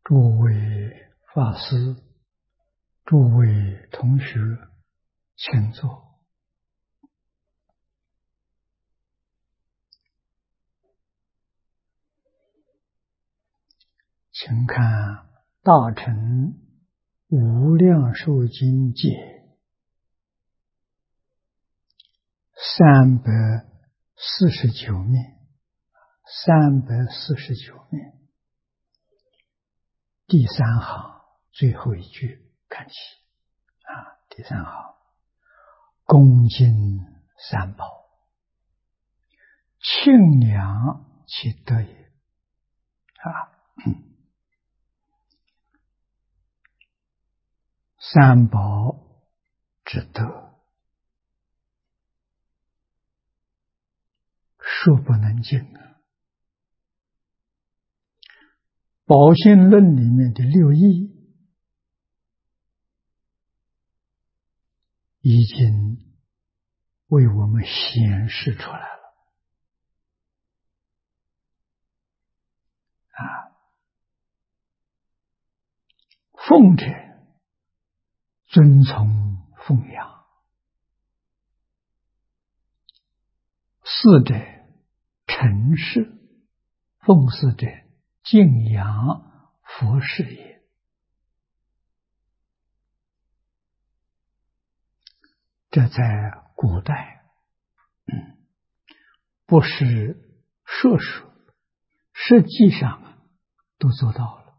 诸位法师，诸位同学，请坐。请看《大乘无量寿经解》349面，349面第三行最后一句看起第三行，恭敬三宝，庆良其德也三宝之德，说不能尽宝性论里面的六义已经为我们显示出来了奉者遵从奉养，侍者承事，奉侍者敬仰佛事也。这在古代不是说说，实际上都做到了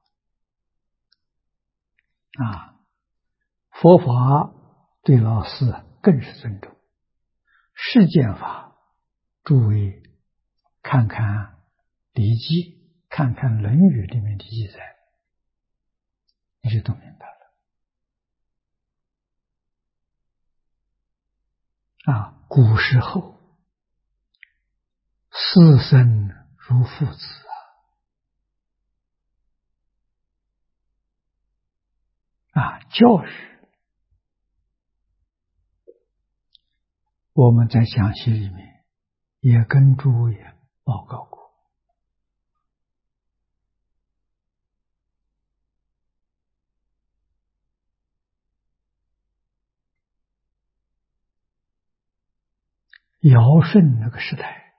佛法对老师更是尊重。世间法，诸位看看《礼记》，看看《论语》里面的记载，你就都明白了古时候师生如父子教育我们在讲习里面也跟诸位报告过。尧舜那个时代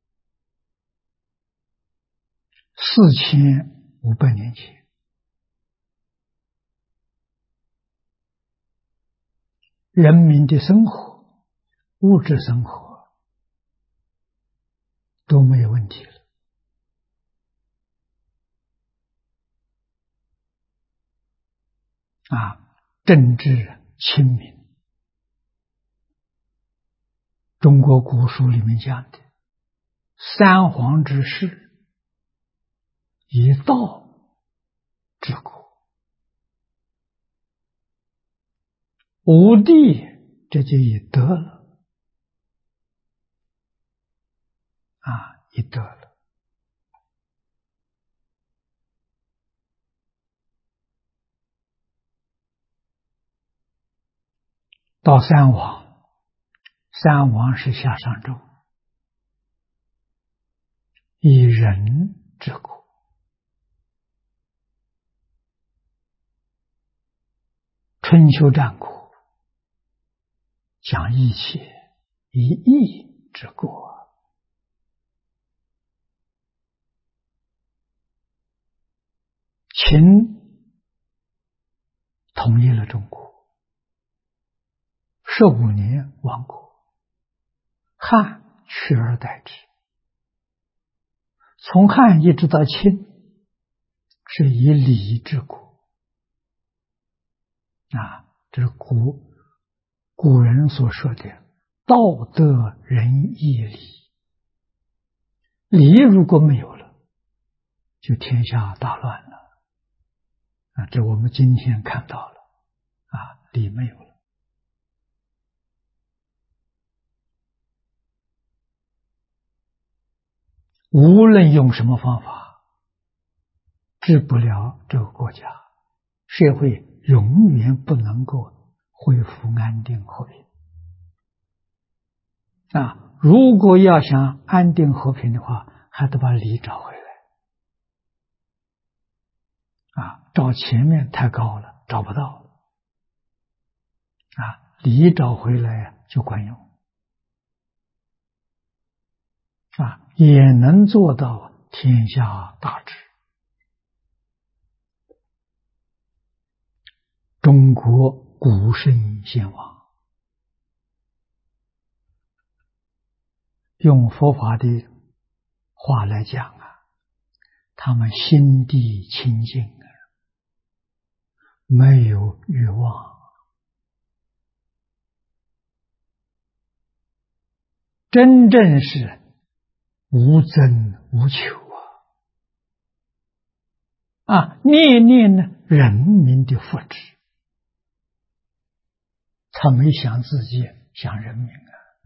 4500年前，人民的生活，物质生活都没有问题了政治清明。中国古书里面讲的三皇之事，以道治国，五帝这就以德了以德了。到三王，三王是下商周，以仁治国。春秋战国讲义气，以义治国。秦统一了中国，15年亡国，汉取而代之。从汉一直到秦，是以礼治国这是古人所说的道德仁义礼。礼如果没有了，就天下大乱了这我们今天看到了礼没有了。无论用什么方法，治不了这个国家，社会永远不能够恢复安定和平如果要想安定和平的话，还得把礼找回来找前面太高了，找不到啊，理找回来就管用啊，也能做到天下大治。中国古圣先王用佛法的话来讲啊，他们心地清净啊，没有欲望，真正是无增无求啊！念念呢人民的福祉，他没想自己，想人民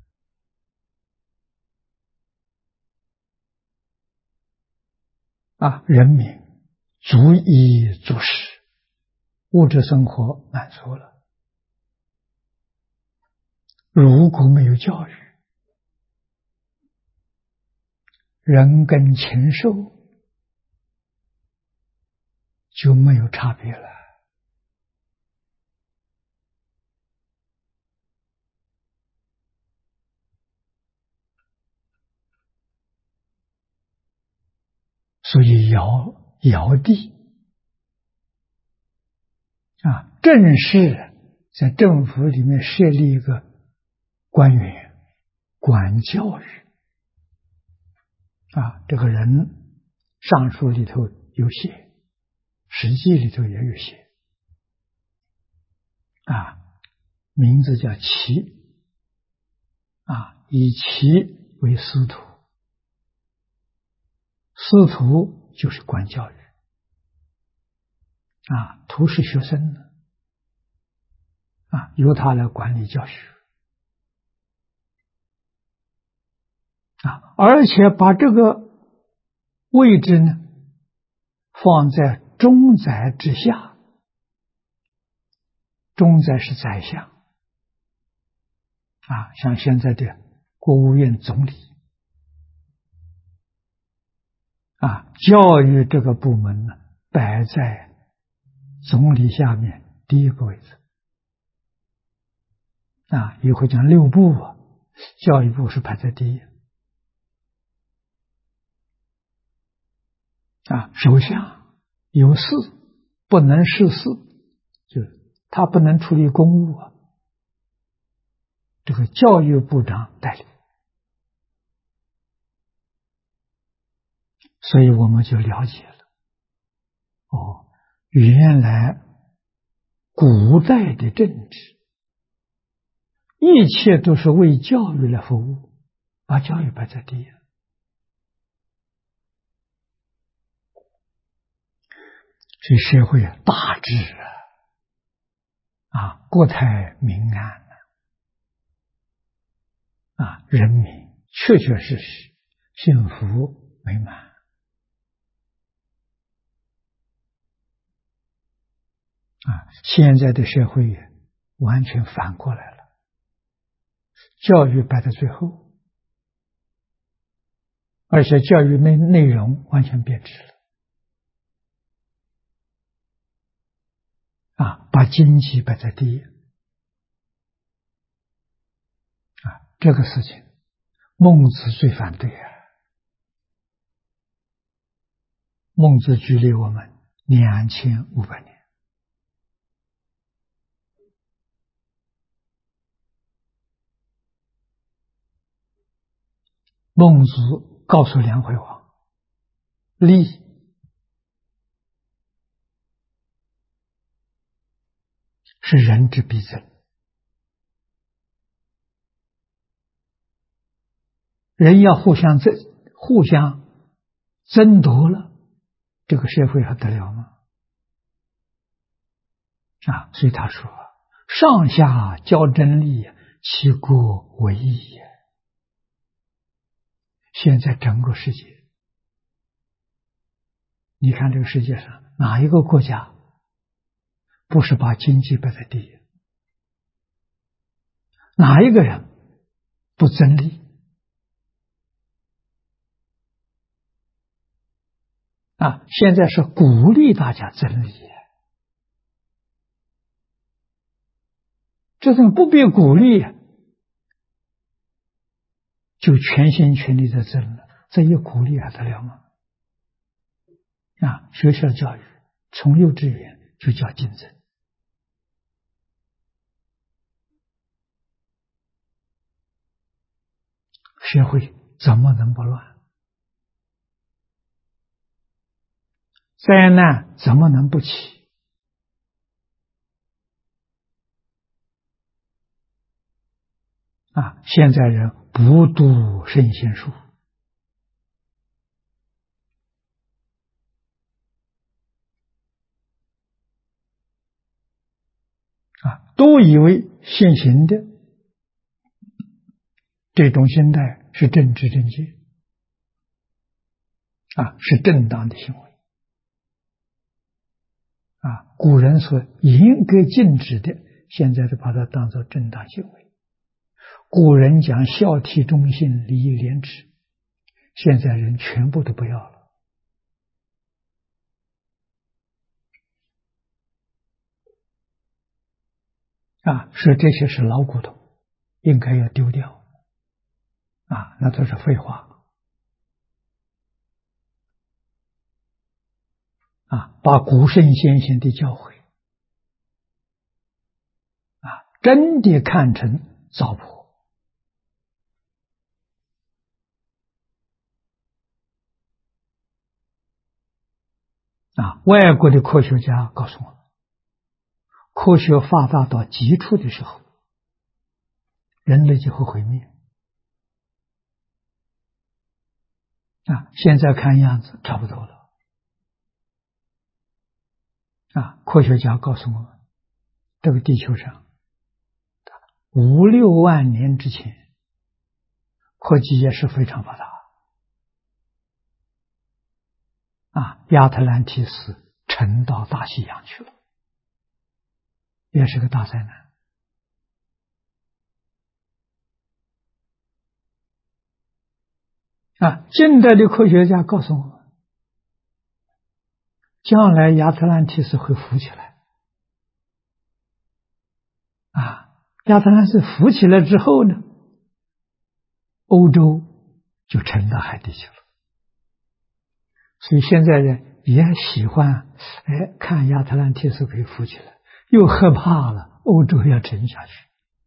啊！人民足以足食，物质生活满足了。如果没有教育，人跟禽兽就没有差别了。所以尧帝啊，正是在政府里面设立一个官员管教育啊，这个人上书里头有写，史记里头也有写啊，名字叫齐啊，以齐为司徒，司徒就是管教育啊，徒是学生的啊，由他来管理教学啊，而且把这个位置呢放在中宰之下，中宰是宰相啊，像现在的国务院总理啊，教育这个部门呢摆在总理下面第一个位置啊，以后讲六部啊，教育部是排在第一啊。首相有事不能事事，就是他不能处理公务啊，这个教育部长代理。所以我们就了解了哦，原来古代的政治一切都是为教育来服务，把教育摆在第一，所以社会大治啊，国泰民安啊，人民确确实实幸福美满啊。现在的社会完全反过来了，教育摆在最后，而且教育内容完全变质了啊，把经济摆在第一啊，这个事情孟子最反对啊。孟子距离我们2500年，孟子告诉梁惠王，利是人之必争，人要互相争夺了，这个社会还得了吗？啊，所以他说上下交争利，其国为义也。现在整个世界，你看这个世界上哪一个国家不是把经济摆在第一？哪一个人不争利啊？现在是鼓励大家争利这种不必鼓励，就全心全力的争了，这一鼓励还得了吗？学校教育从幼稚园就叫竞争，社会怎么能不乱？灾难怎么能不起？现在人不读圣贤书，都以为现行的这种心态是正知正见，是正当的行为。古人所严格禁止的，现在就把它当作正当行为。古人讲孝悌忠信礼义廉耻，现在人全部都不要了。说这些是老骨头，应该要丢掉。那都是废话。把古圣先贤的教诲真的看成糟粕。外国的科学家告诉我们，科学发达到极处的时候，人类就会毁灭。现在看样子差不多了。科学家告诉我们，这个地球上5、6万年之前，科技也是非常发达。亚特兰蒂斯沉到大西洋去了，也是个大灾难。近代的科学家告诉我们，将来亚特兰蒂斯会浮起来。亚特兰蒂斯浮起来之后呢，欧洲就沉到海底去了。所以现在人也喜欢看亚特兰蒂斯可以浮起来，又害怕了欧洲要沉下去。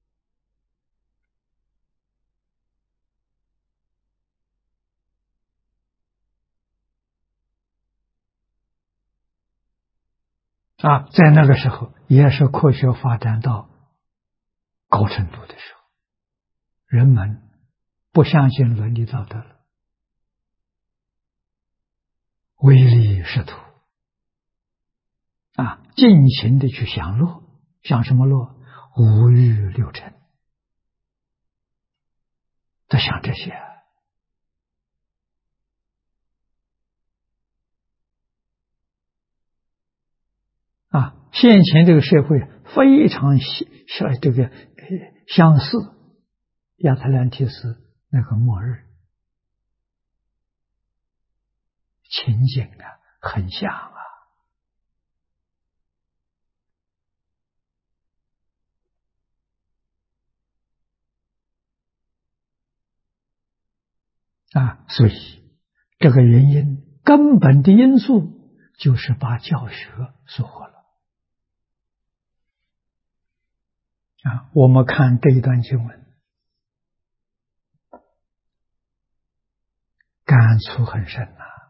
在那个时候也是科学发展到高程度的时候，人们不相信伦理道德了，唯利是图，尽情的去享乐。享什么乐？五欲六尘，在想这些。现前这个社会非常相似亚特兰蒂斯那个末日情景很像所以这个原因根本的因素就是把教学收获了。我们看这一段经文，感触很深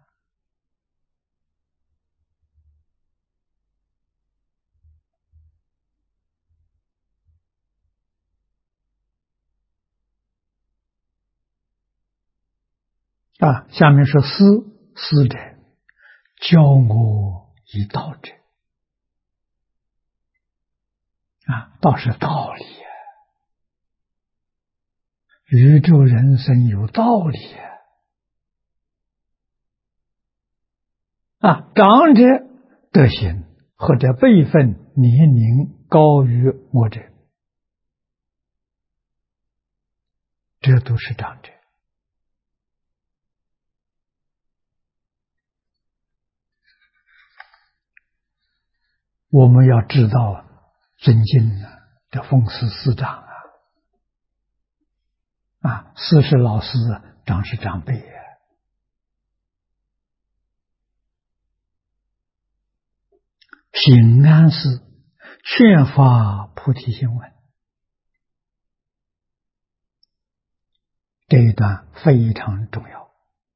下面说思者，教我以道者。道是道理宇宙人生有道理长者德行或者辈分年龄高于我者，这都是长者。我们要知道尊敬这奉祀师长师是老师，长是长辈平安是劝发菩提心文，这一段非常重要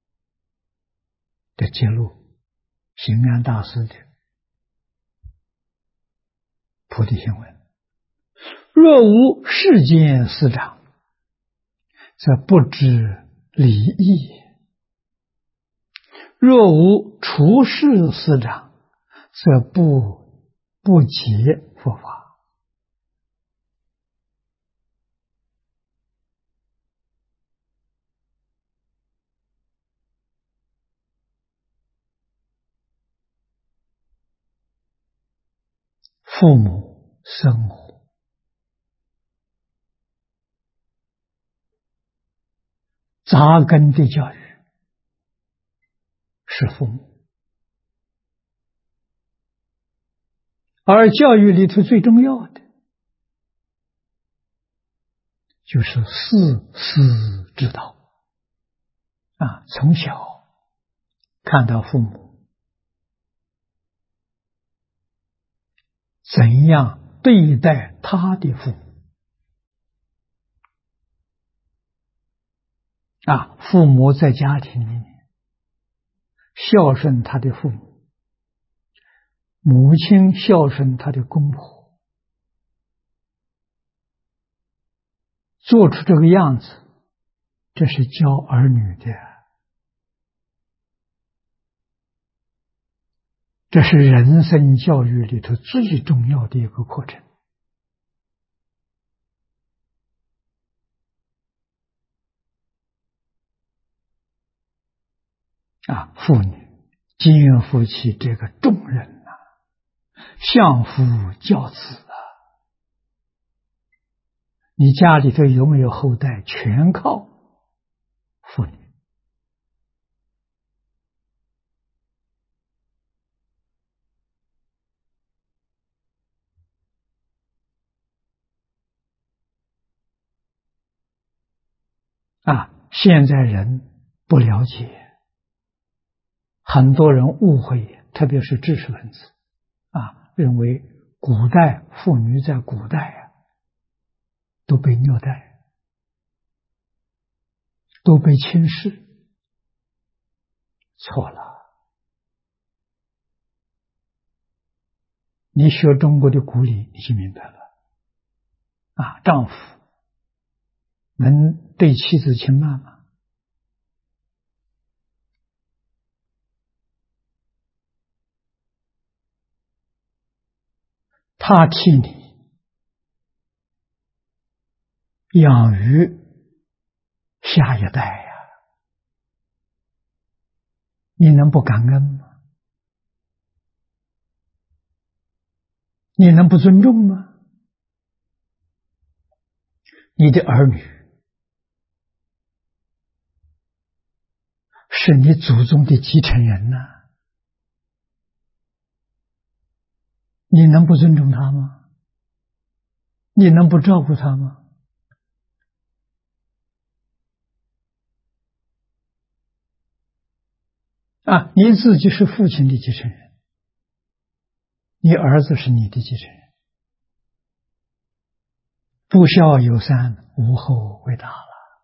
的揭露平安大师的菩提心文。若无世间师长，则不知礼义；若无处世师长，则不解佛法。父母生活扎根的教育是父母，而教育里头最重要的就是事师之道从小看到父母怎样对待他的父母父母在家庭里面孝顺他的父母，母亲孝顺他的公婆，做出这个样子，这是教儿女的，这是人生教育里头最重要的一个课程妇女肩负起这个重任相夫教子你家里头有没有后代，全靠妇女现在人不了解，很多人误会，特别是知识分子认为古代妇女在古代都被虐待，都被轻视。错了，你学中国的古礼你就明白了丈夫能对妻子轻慢吗？他替你养育下一代你能不感恩吗？你能不尊重吗？你的儿女是你祖宗的继承人你能不尊重他吗？你能不照顾他吗？你自己是父亲的继承人，你儿子是你的继承人。不孝有三，无后为大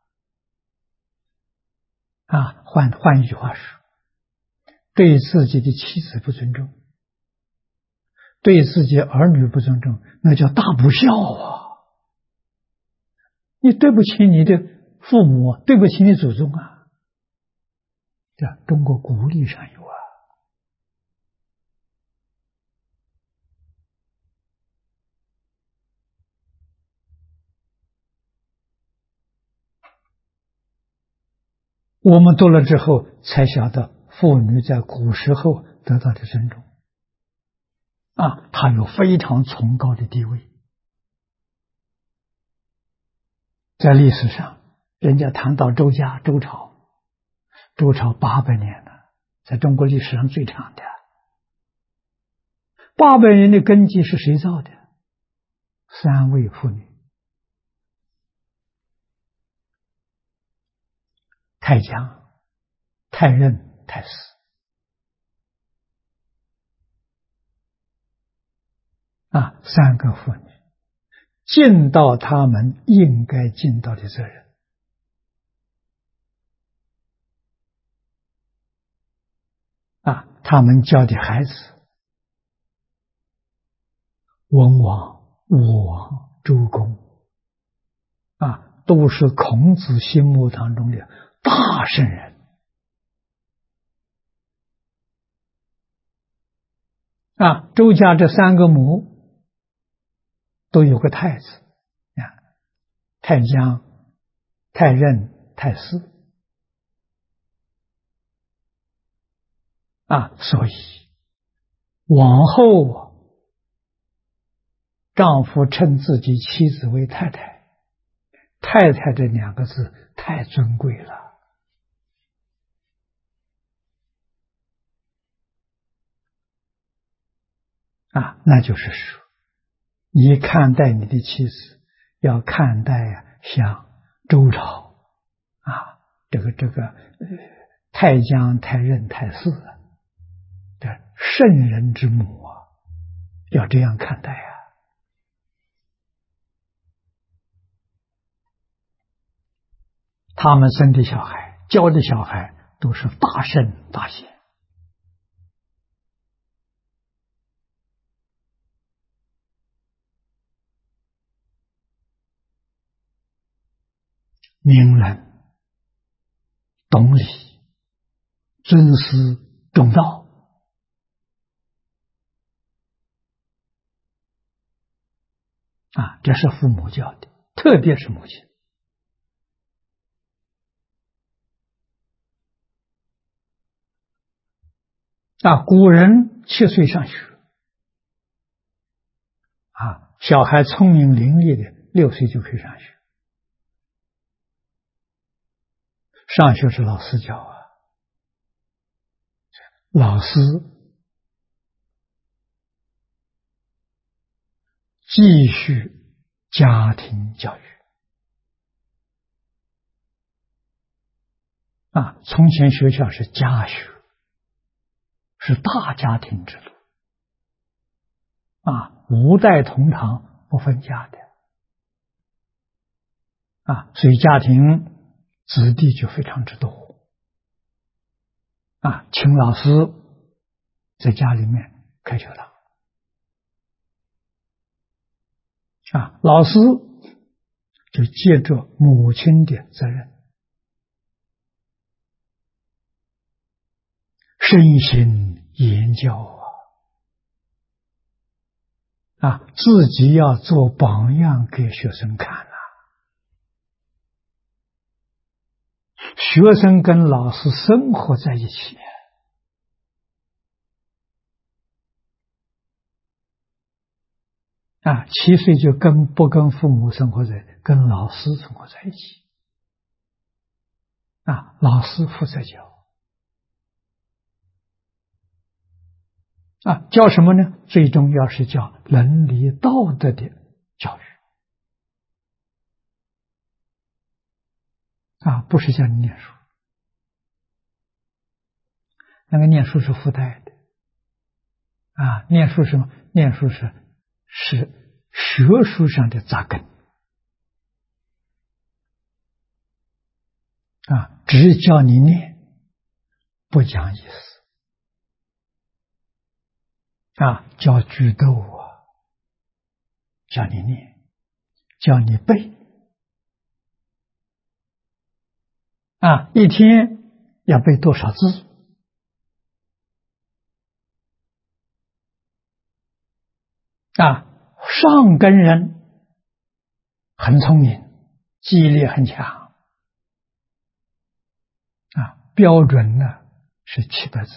了换一句话说，对自己的妻子不尊重，对自己儿女不尊重，那叫大不孝你对不起你的父母，对不起你祖宗这中国古礼上有我们读了之后才晓得，妇女在古时候得到的尊重她有非常崇高的地位。在历史上，人家谈到周家、周朝800年了，在中国历史上最长的。800年的根基是谁造的？ 3位妇女：太姜、太任、太师。3个妇女尽到他们应该尽到的责任。他们教的孩子，文王、武王、周公，都是孔子心目当中的大圣人。周家这3个母都有个太字，太姜、太任、太师。所以往后丈夫称自己妻子为太太，太太这2个字太尊贵了。那就是说，你看待你的妻子，要看待像周朝这个太姜、太任、太师的圣人之母要这样看待他们生的小孩、教的小孩都是大圣大贤。明人懂理，尊师重道这是父母教的，特别是母亲。古人7岁上学小孩聪明伶俐的6岁就可以上学。上学是老师教老师继续家庭教育从前学校是家学，是大家庭制度5代同堂不分家的所以家庭子弟就非常之多请老师在家里面开学堂老师就借着母亲的责任，身心言教自己要做榜样给学生看学生跟老师生活在一起7岁就不跟父母生活跟老师生活在一起老师负责教教什么呢？最重要是教伦理道德的教育不是叫你念书，那个念书是附带的念书是什么？念书是学术上的扎根只教你念，不讲意思教句读教你念，教你背一天要背多少字上根人很聪明，记忆力很强标准呢是700字，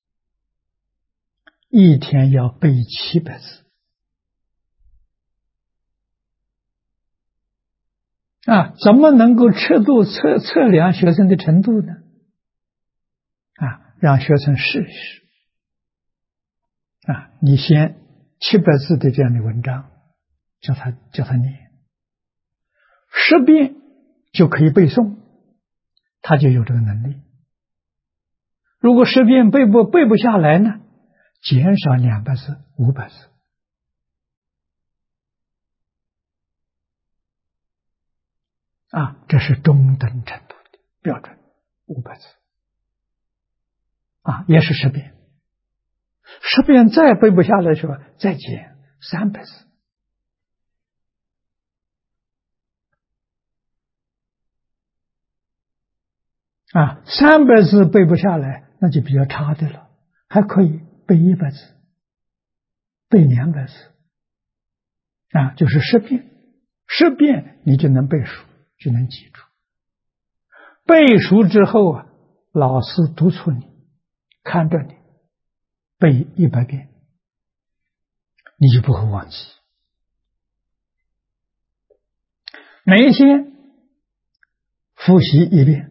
一天要背700字怎么能够测量学生的程度呢？让学生试一试你先700字的这样的文章， 叫他念，10遍就可以背诵，他就有这个能力。如果10遍背不下来呢，减少200字、500字。这是中等程度的标准，500字。也是10遍。10遍再背不下来的时候，再减300字。300字背不下来，那就比较差的了，还可以背100字，背200字。就是10遍，10遍你就能背熟，就能记住。背熟之后老师督促你，看着你背100遍，你就不会忘记。每一天复习1遍。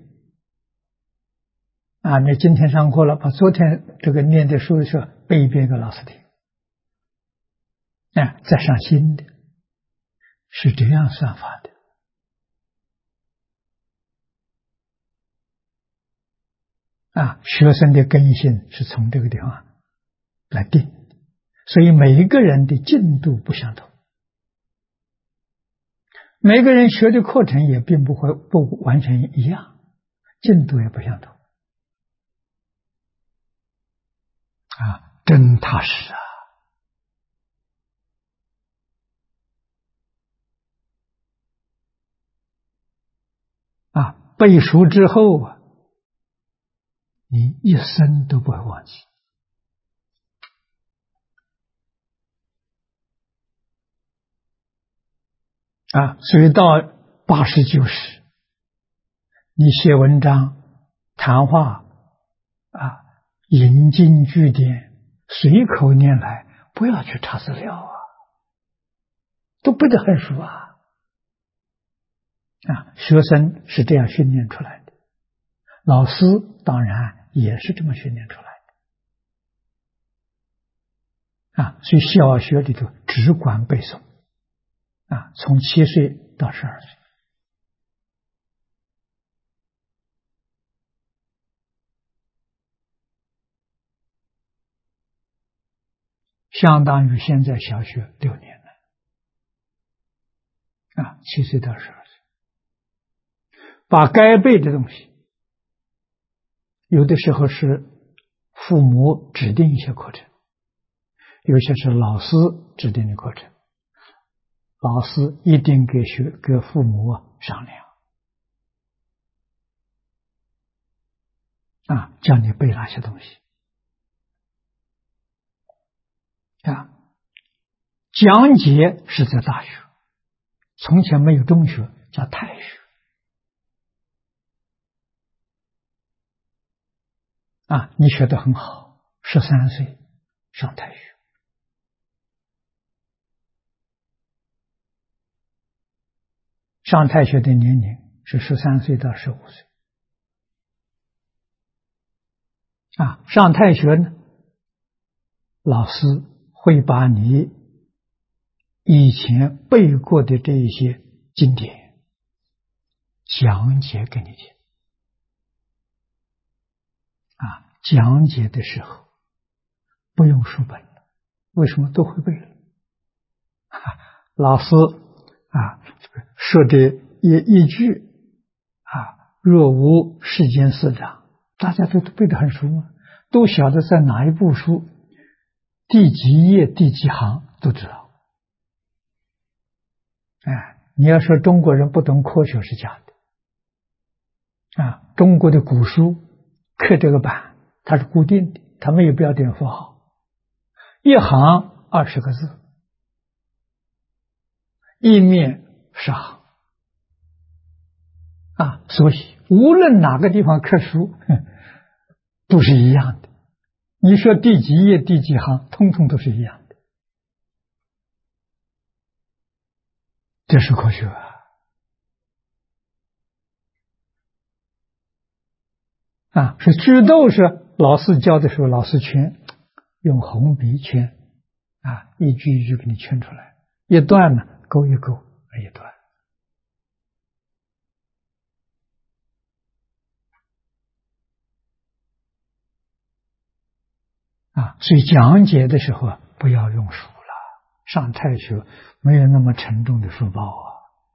你今天上课了，把昨天这个念的书的时候背1遍给老师听。再上新的，是这样算法的。学生的根性是从这个地方来定，所以每一个人的进度不相同，每个人学的课程也并不完全一样，进度也不相同。真踏实背熟之后你一生都不会忘记。所以到80、90，你写文章、谈话引经据典，随口念来，不要去查资料都背得很熟学生是这样训练出来的，老师当然也是这么训练出来的所以小学里头只管背诵从7岁到12岁。相当于现在小学6年了7岁到12岁，把该背的东西，有的时候是父母指定一些课程，有些是老师指定的课程，老师一定跟父母商量叫你背哪些东西讲解是在大学，从前没有中学，叫太学你学得很好，13岁上太学。上太学的年龄是13岁到15岁上太学呢，老师会把你以前背过的这一些经典讲解给你听讲解的时候不用书本了，为什么都会背了老师说的一句若无世间事长，大家都背得很熟吗？都晓得在哪一部书第几页第几行都知道你要说中国人不懂科学是假的中国的古书刻这个版它是固定的，它没有标点符号，一行20个字，一面10行所以无论哪个地方刻书都是一样的，你说第几页第几行通通都是一样的，这是科学是句读是老师教的时候，老师圈用红笔圈一句一句给你圈出来，一段呢勾一勾一段所以讲解的时候不要用书了，上太学没有那么沉重的书包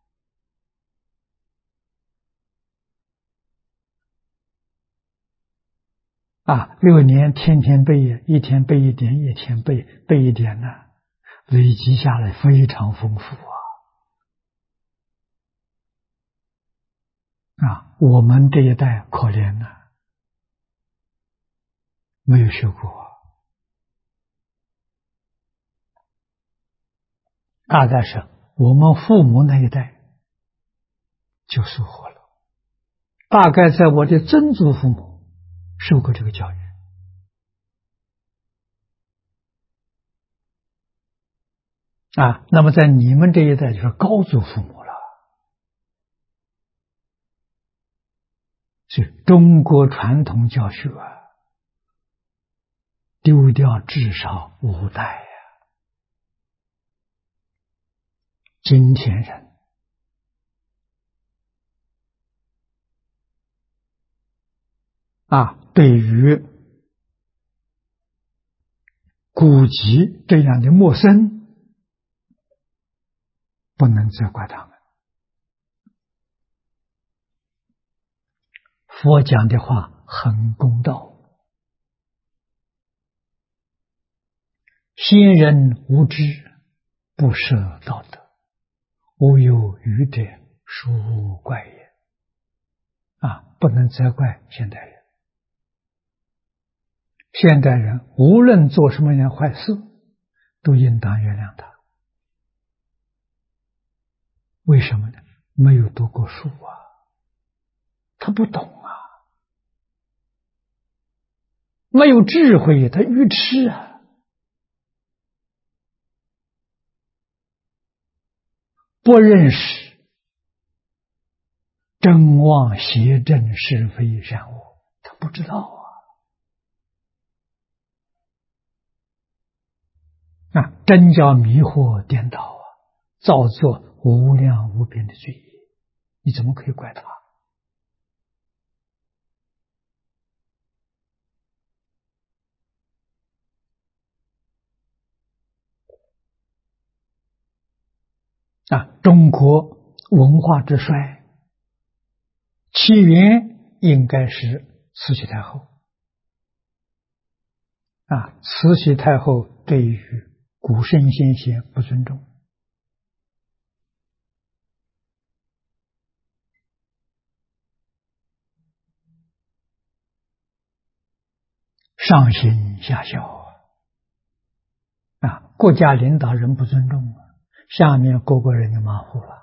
6年天天背，一天背一点，一天背一点呢，累积下来非常丰富我们这一代可怜了，没有学过大概是我们父母那一代就收获了，大概在我的曾祖父母受过这个教育那么在你们这一代就是高祖父母了。所以中国传统教学丢掉至少5代今天人对于古籍这样的陌生，不能责怪他们。佛讲的话很公道，先人无知，不舍道德，无有愚者，殊怪也。不能责怪现代人。现代人无论做什么样坏事，都应当原谅他。为什么呢？没有读过书他不懂没有智慧，他愚痴不认识真妄邪正是非善恶，他不知道真叫迷惑颠倒造作无量无边的罪业，你怎么可以怪他？中国文化之衰，起源应该是慈禧太后慈禧太后对于古圣先贤不尊重，上行下效国家领导人不尊重下面各个人就马虎了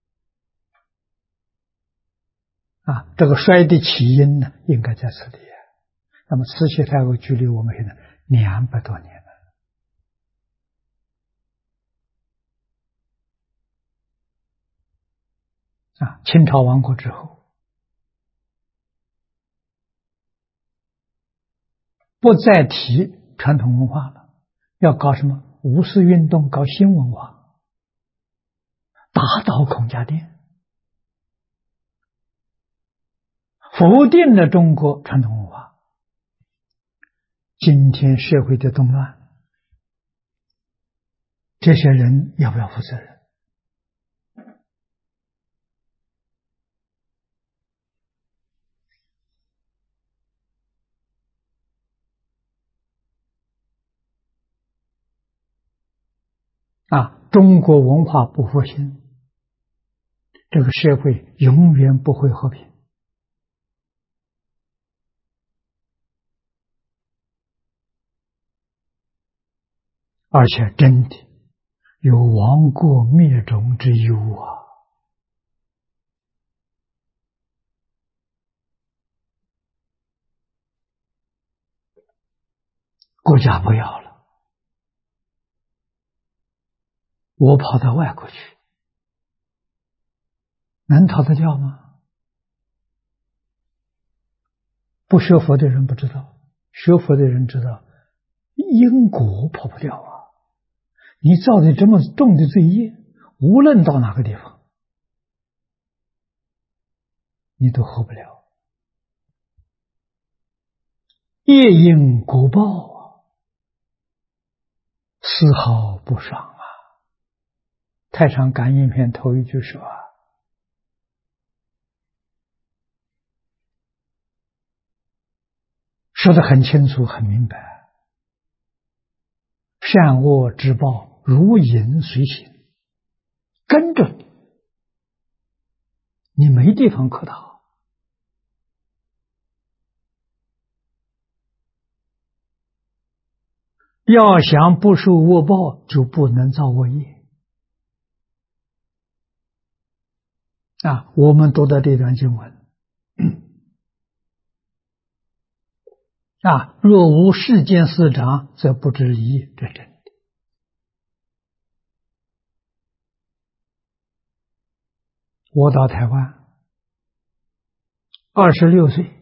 这个衰的起因呢，应该在此里那么慈禧太后距离我们现在200多年了清朝亡国之后，不再提传统文化了，要搞什么五四运动，搞新文化，打倒孔家店，否定了中国传统文化。今天社会的动乱，这些人要不要负责任？中国文化不复兴，这个社会永远不会和平。而且真的有亡国灭种之忧国家不要了，我跑到外国去，能逃得掉吗？不学佛的人不知道，学佛的人知道，因果跑不掉你造的这么重的罪业， 无论到哪个地方，你都活不了。业因果报啊，丝毫不爽啊。太上感应篇头一句说啊，说得很清楚很明白，善恶之报如影随形，跟着你，你没地方可逃。要想不受恶报，就不能造恶业啊！我们读到这段经文啊，若无世间师长，则不知疑，这真的。我到台湾26岁，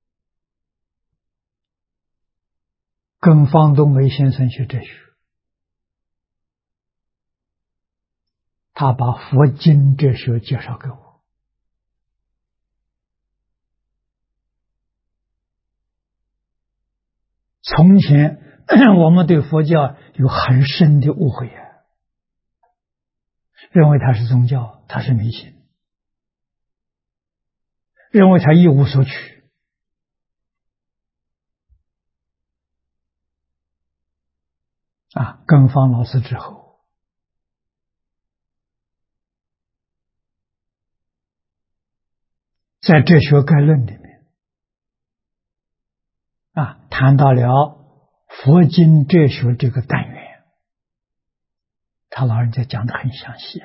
跟方东梅先生学哲学，他把佛经哲学介绍给我。从前我们对佛教有很深的误会啊，认为它是宗教，它是迷信，认为它一无所取啊。跟方老师之后，在哲学概论里面啊，谈到了佛经哲学这个单元，他老人家讲得很详细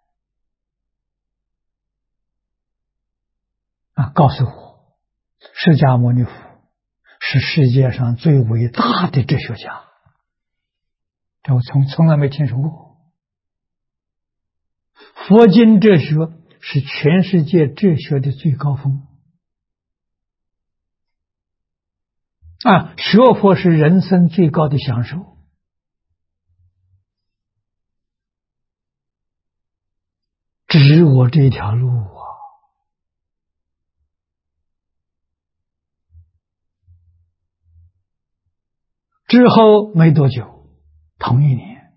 啊，告诉我，释迦牟尼佛是世界上最伟大的哲学家，这我从来没听说过。佛经哲学是全世界哲学的最高峰啊，学佛是人生最高的享受。指我这条路啊，之后没多久，同一年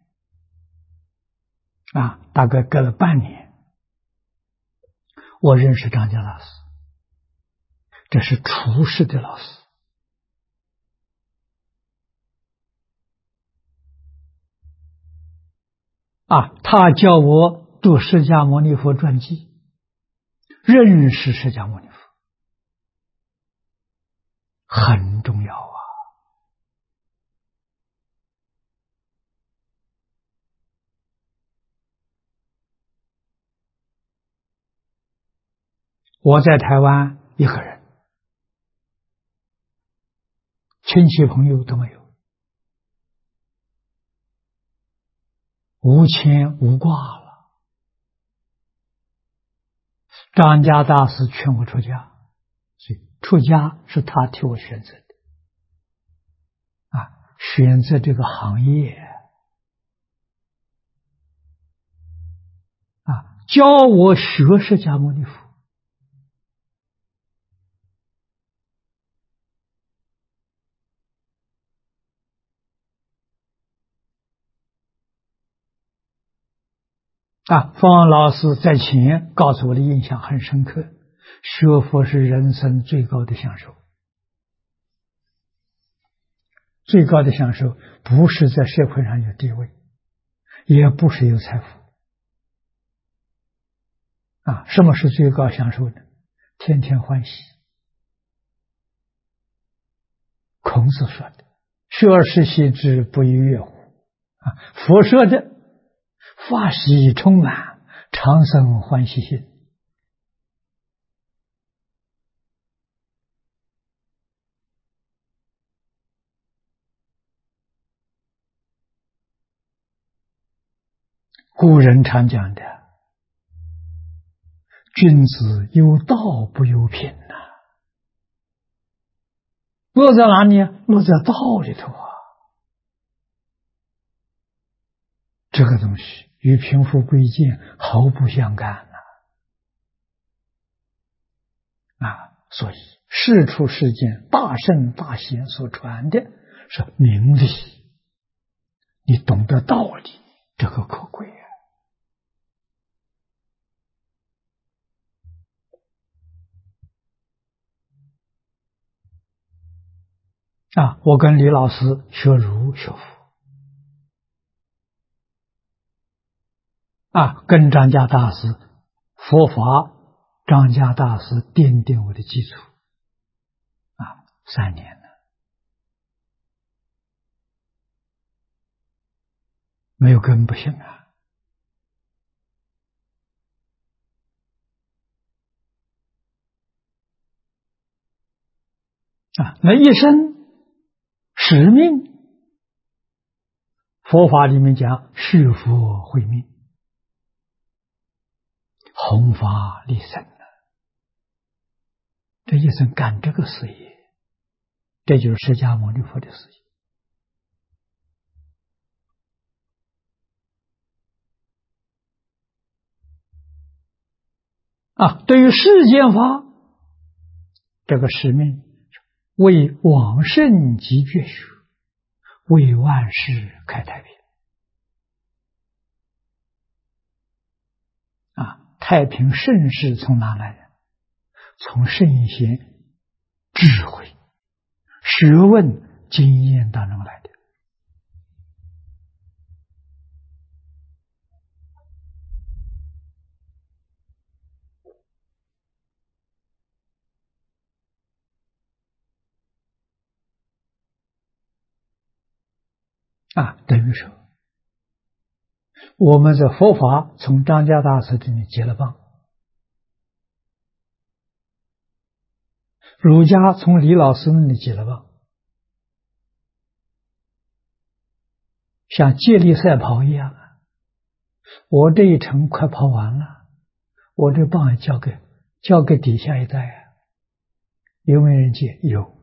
啊，大概隔了半年，我认识张家老师，这是出世的老师啊，他教我读释迦牟尼佛传记，认识释迦牟尼佛很重要啊。我在台湾一个人，亲戚朋友都没有，无牵无挂了。张家大师劝我出家，所以出家是他替我选择的啊，选择这个行业啊，教我学释迦牟尼佛啊。方老师在前告诉我的印象很深刻，学佛是人生最高的享受。最高的享受不是在社会上有地位，也不是有财富啊。什么是最高享受呢？天天欢喜。孔子说的学而时习之，不亦说乎啊。佛说的法喜充满，常生欢喜心。古人常讲的，君子有道不有品呐。落在哪里啊？落在道里头啊。这个东西与贫富贵贱毫不相干所以世出世间大圣大贤所传的是明理，你懂得道理，这个可贵我跟李老师学儒学佛跟张家大师佛法，张家大师奠定我的基础3年了，没有根不行那一生使命，佛法里面讲续佛慧命，弘法利生这一生干这个事业，这就是释迦牟尼佛的事业对于世间法，这个使命为往圣极绝学，为万世开太平太平盛世从哪来的？从圣贤智慧、学问、经验当中来的等于说我们的佛法从张家大师这里接了棒，儒家从李老师那里接了棒，像接力赛跑一样我这一程快跑完了，我这棒交给底下一代有没有人接？有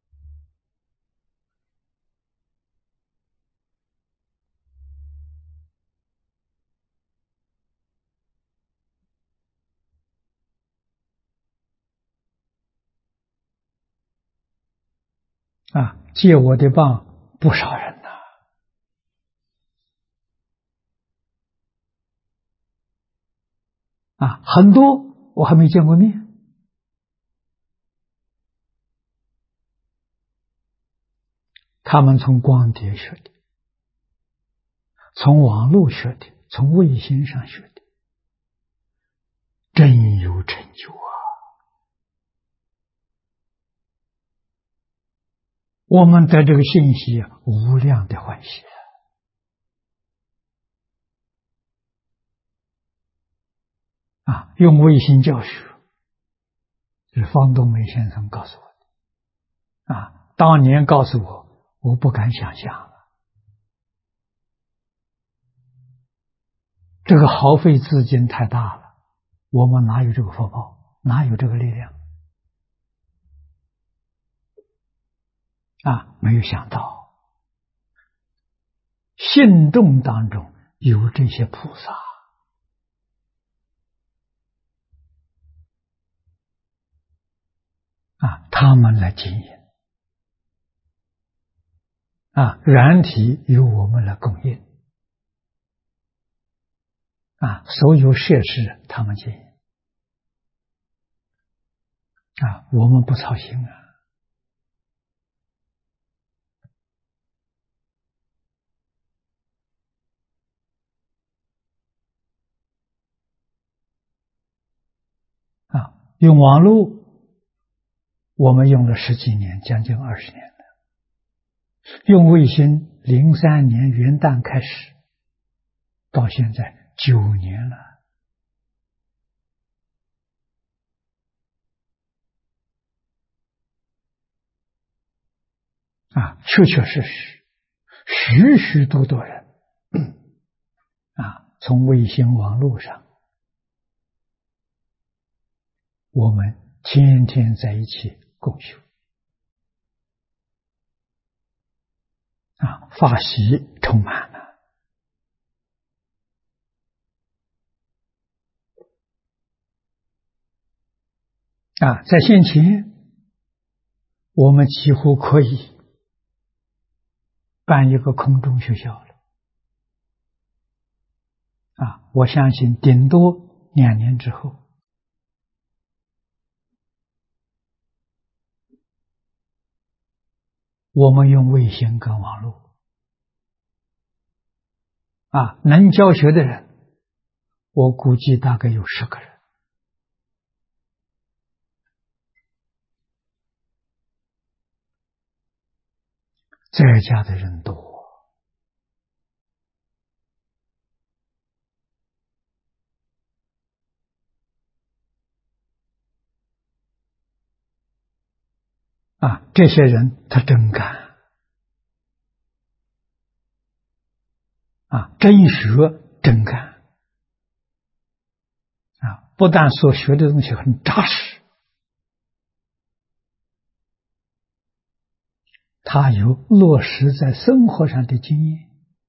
接我的棒不少人很多我还没见过面，他们从光碟学的，从网络学的，从卫星上学的，真有成就我们得这个信息无量的欢喜用卫星教学，是方东梅先生告诉我的当年告诉我不敢想象这个耗费资金太大了，我们哪有这个福报，哪有这个力量没有想到信众当中有这些菩萨他们来经营软体由我们来供应所有设施他们经营我们不操心用网络我们用了10几年，将近20年了，用卫星03年元旦开始到现在9年了确确实实许许多多人从卫星网络上我们天天在一起共修法喜充满了在现前，我们几乎可以办一个空中学校了。我相信顶多2年之后，我们用卫星跟网络，能教学的人，我估计大概有10个人。在家的人多。这些人他真干，真学真干，不但所学的东西很扎实，他有落实在生活上的经验。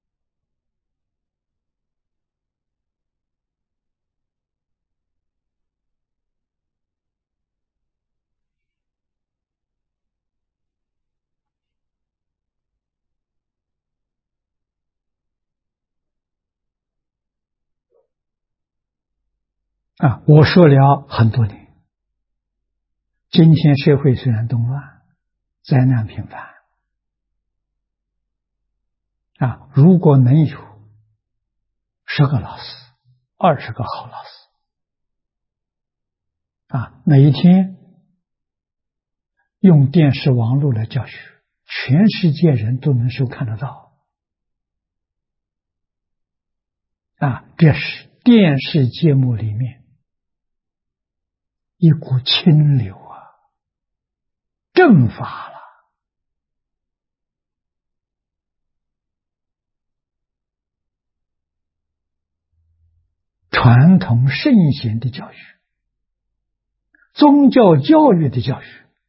我说了很多年，今天社会虽然动乱，灾难频繁，如果能有10个老师、20个好老师，每一天用电视网络来教学，全世界人都能收看得到，这是电视节目里面一股清流正法了。传统圣贤的教育，宗教教育的教育，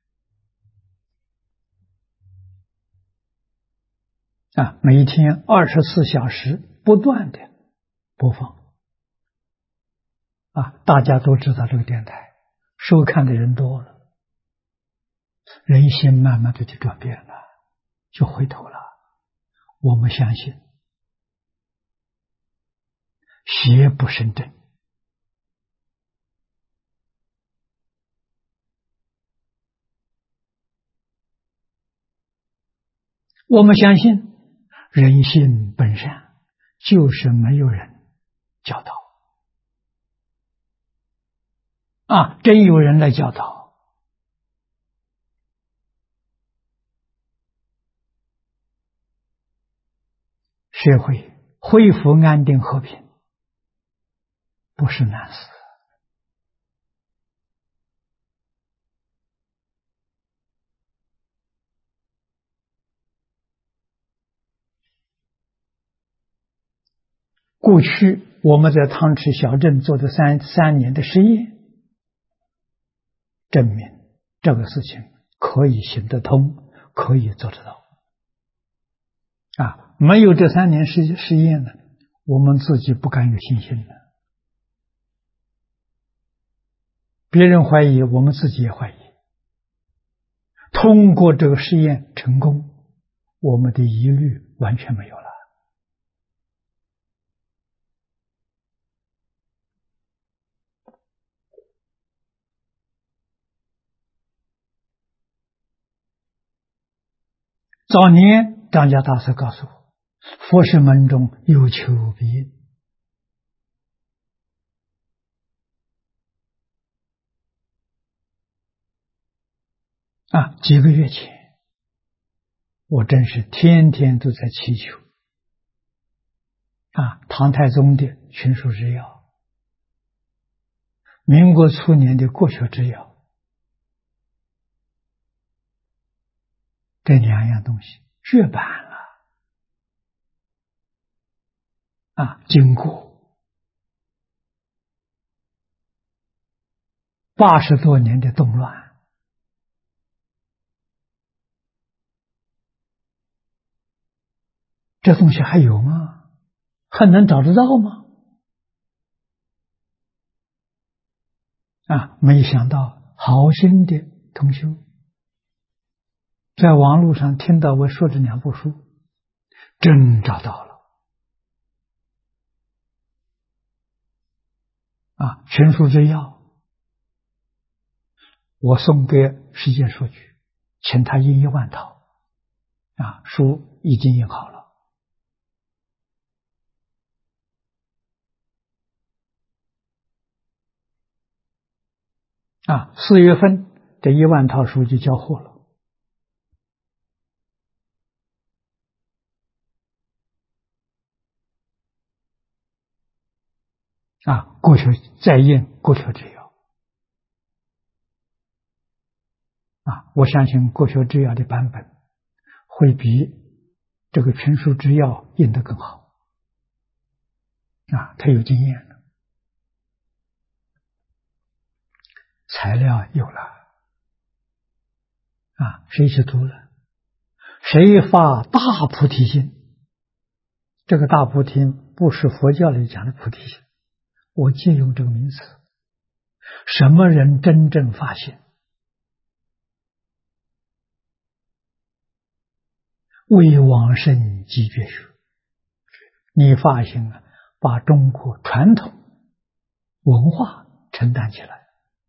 每天24小时不断的播放，大家都知道这个电台收看的人多了，人心慢慢的就转变了，就回头了。我们相信邪不胜正，我们相信人性本善，就是没有人教导真有人来教导，社会恢复安定和平不是难事。过去我们在汤池小镇做的三年的实验，证明这个事情可以行得通，可以做得到。没有这3年实验呢，我们自己不敢有信心了。别人怀疑，我们自己也怀疑。通过这个实验成功，我们的疑虑完全没有了。早年张家大师告诉我，佛事门中有求必应。几个月前，我真是天天都在祈求唐太宗的群书之要，民国初年的国学之要，这2样东西绝版了经过80多年的动乱，这东西还有吗？还能找得到吗？没想到好心的同修，在网络上听到我说这两部书，真找到了群书之要，我送给世界书局，请他印10000套书已经印好了4月份这10000套书就交货了过去再印过去之要我相信过去之要的版本会比这个群书之要印得更好他有经验了，材料有了谁去读了？谁发大菩提心？这个大菩提不是佛教里讲的菩提心，我借用这个名词。什么人真正发心？为往生极觉学，你发心把中国传统文化承担起来，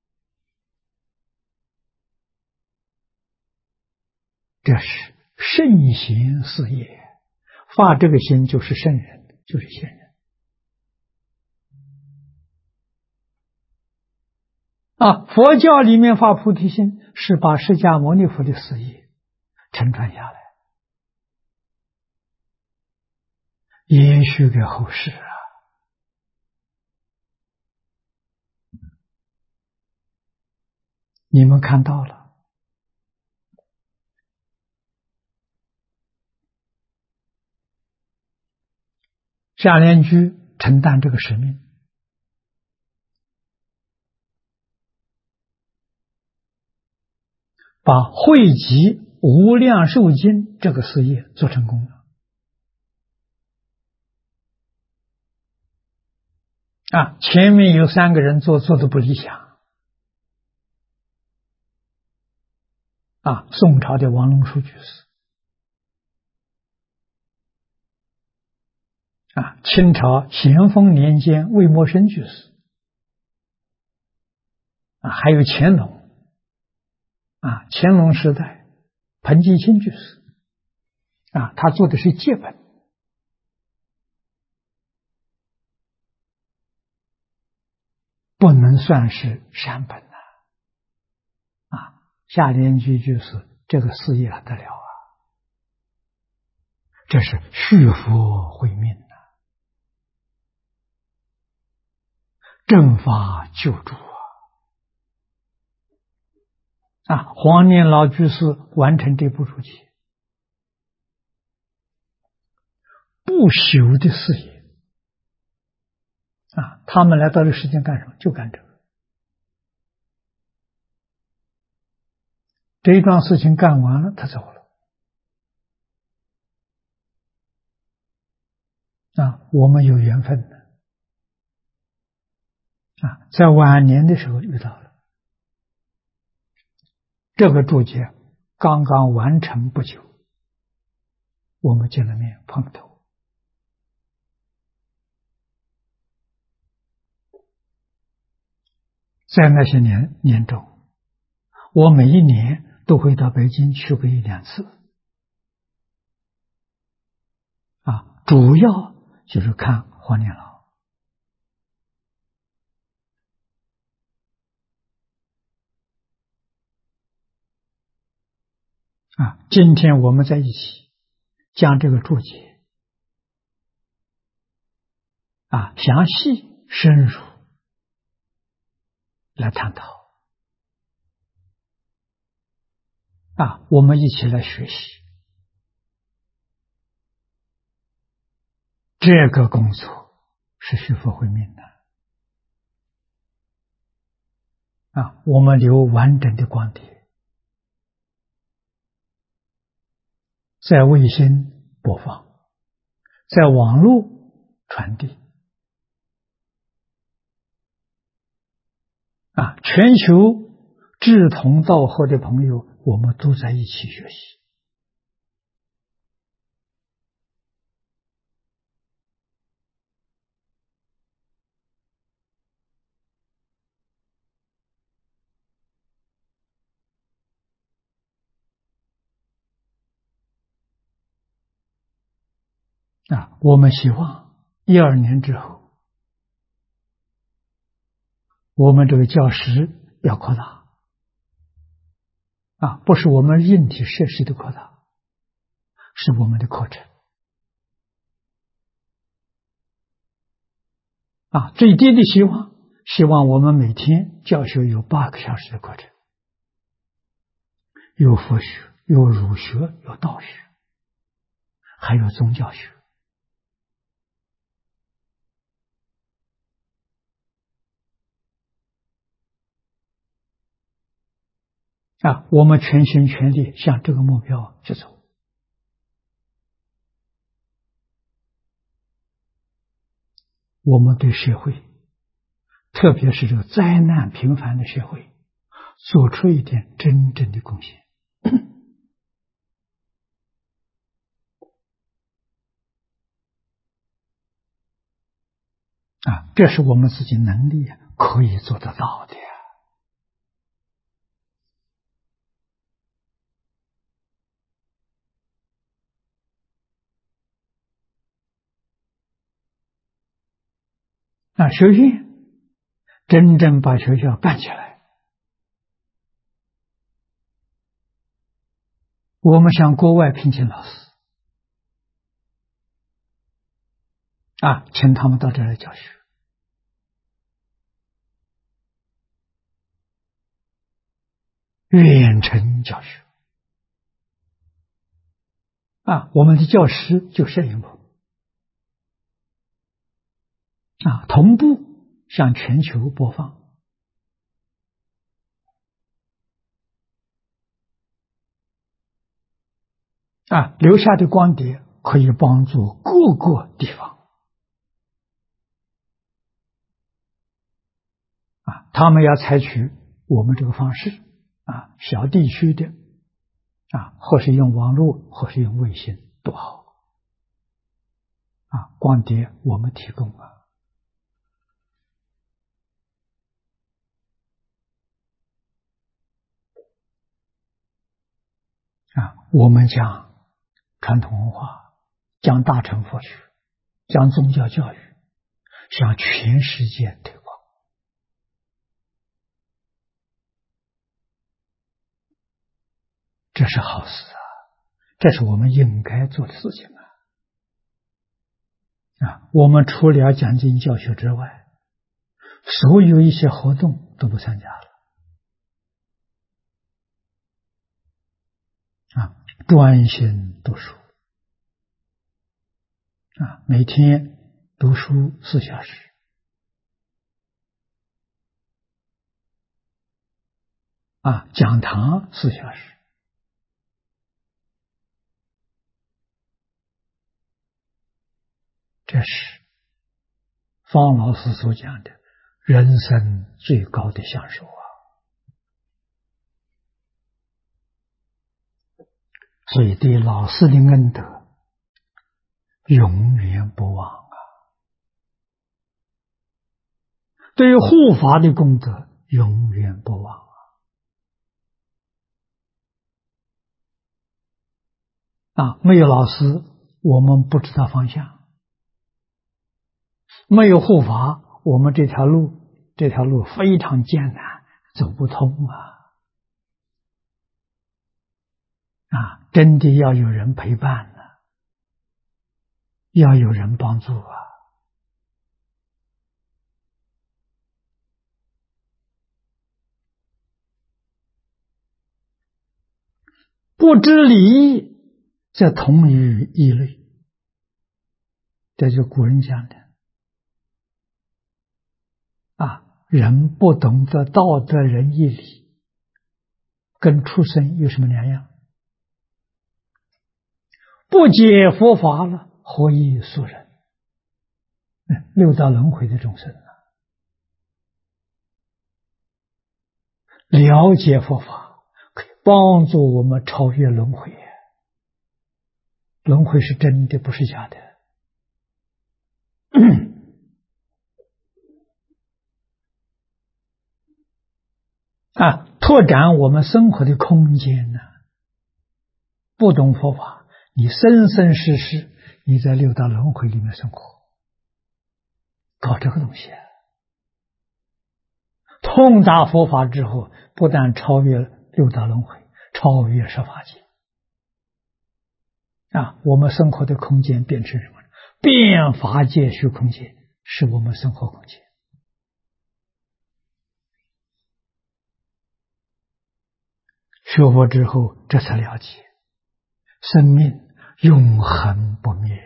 这是圣贤事业。发这个心就是圣人，就是贤人佛教里面发菩提心是把释迦牟尼佛的事业承传下来，延续给后世你们看到了，夏莲居承担这个使命，把汇集无量寿经这个事业做成功了前面有3个人做的不理想宋朝的王龙树居士清朝咸丰年间魏默生居士还有乾隆乾隆时代彭继清居士他做的是戒本不能算是善本夏莲居居士这个事业得了这是续佛慧命正法救助黄念老居士完成这部注解，不朽的事业他们来到这世间干什么？就干这个。这一桩事情干完了，他走了我们有缘分的在晚年的时候遇到了这个注解，刚刚完成不久，我们见了面碰了头。在那些年中，我每一年都会到北京去个1-2次主要就是看黄念老今天我们在一起将这个注解详细深入来探讨我们一起来学习这个工作是续佛慧命的我们留完整的光碟在卫星播放，在网络传递全球志同道合的朋友，我们都在一起学习。我们希望12年之后，我们这个教室要扩大。不是我们硬体设施的扩大，是我们的课程。最低的希望我们每天教学有8个小时的课程，有佛学，有儒学，有道学，还有宗教学。我们全心全力向这个目标去走。我们对社会，特别是这个灾难频繁的社会，做出一点真正的贡献。这是我们自己能力可以做得到的。学院真正把学校办起来，我们向国外聘请老师，请他们到这来教学。远程教学。我们的教师就摄影棚。同步向全球播放。留下的光碟可以帮助各个地方。他们要采取我们这个方式，小地区的，或是用网络，或是用卫星都好。光碟我们提供。我们讲传统文化，讲大乘佛学，讲宗教教育，向全世界推广。这是好事这是我们应该做的事情我们除了讲经教学之外，所有一些活动都不参加了。专心读书。每天读书4小时。讲堂4小时。这是方老师所讲的人生最高的享受所以对老师的恩德永远不忘对于护法的功德永远不忘没有老师，我们不知道方向；没有护法，我们这条路非常艰难，走不通真的要有人陪伴要有人帮助不知礼义，则同于异类。这就古人讲的人不懂得道德仁义礼，跟畜生有什么两样？不解佛法了，何以速人？六道轮回的众生了解佛法，可以帮助我们超越轮回。轮回是真的，不是假的。拓展我们生活的空间呢。不懂佛法，你生生世世你在六道轮回里面生活，搞这个东西。通达佛法之后，不但超越六道轮回，超越十法界。我们生活的空间变成什么？变法界虚空界是我们生活空间。学佛之后，这才了解，生命永恒不灭。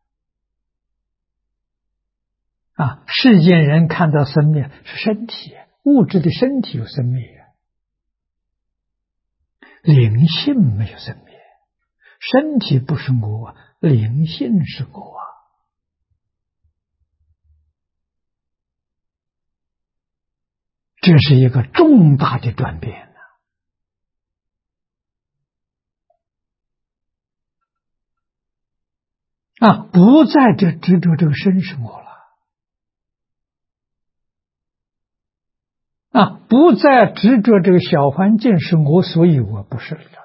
世间人看到生命是身体，物质的身体有生灭，灵性没有生灭。身体不是我，灵性是我。这是一个重大的转变。不再执着这个身是我了。不再执着这个小环境是我所有，不是了。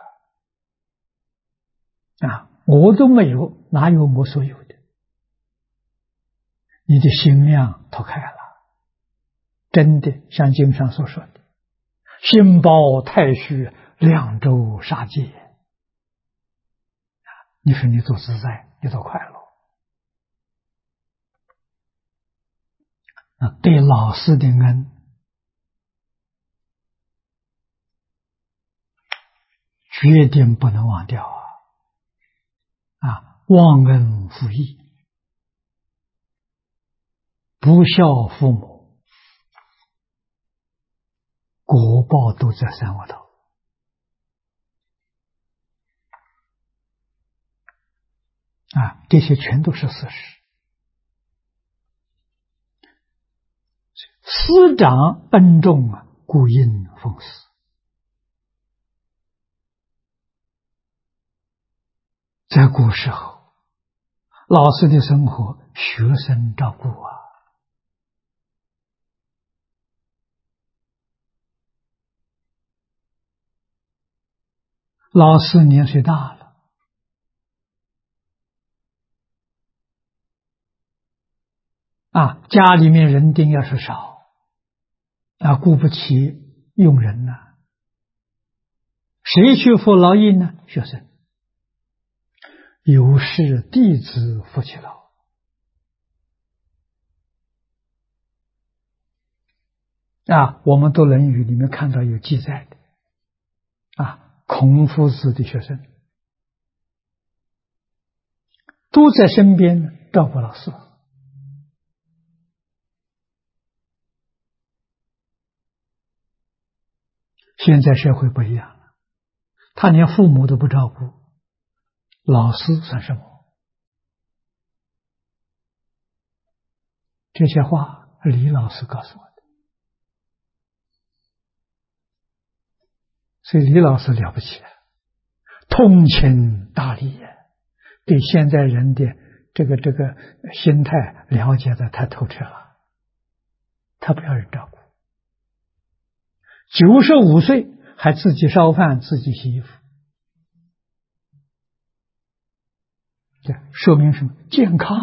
我都没有，哪有我所有的？你的心量拓开了，真的像经上所说的，心包太虚，两周杀戒。你说你多自在，你多快乐。对老师的恩，决定不能忘掉忘恩负义，不孝父母，果报都在三恶道。这些全都是事实。师长恩重故应奉师。在古时候，老师的生活，学生照顾老师年岁大了，家里面人丁要是少，顾不起用人谁去服劳役呢？学生。有事弟子服其劳。我们读《论语》里面看到有记载的孔夫子的学生都在身边照顾老师。现在社会不一样了，他连父母都不照顾，老师算什么？这些话李老师告诉我的，所以李老师了不起，通情达理，对现在人的这个心态了解的太透彻了。他不要人照顾，95岁还自己烧饭自己洗衣服，这说明什么？健康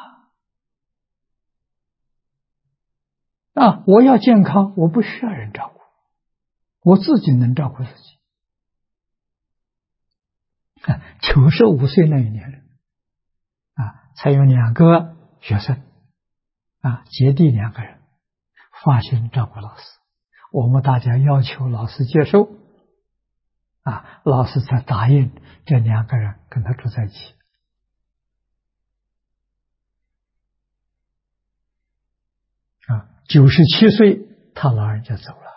我要健康，我不需要人照顾，我自己能照顾自己。95岁那一年才有2个学生姐弟2个人发心照顾老师，我们大家要求老师接受老师才答应这2个人跟他住在一起。97岁他老人家走了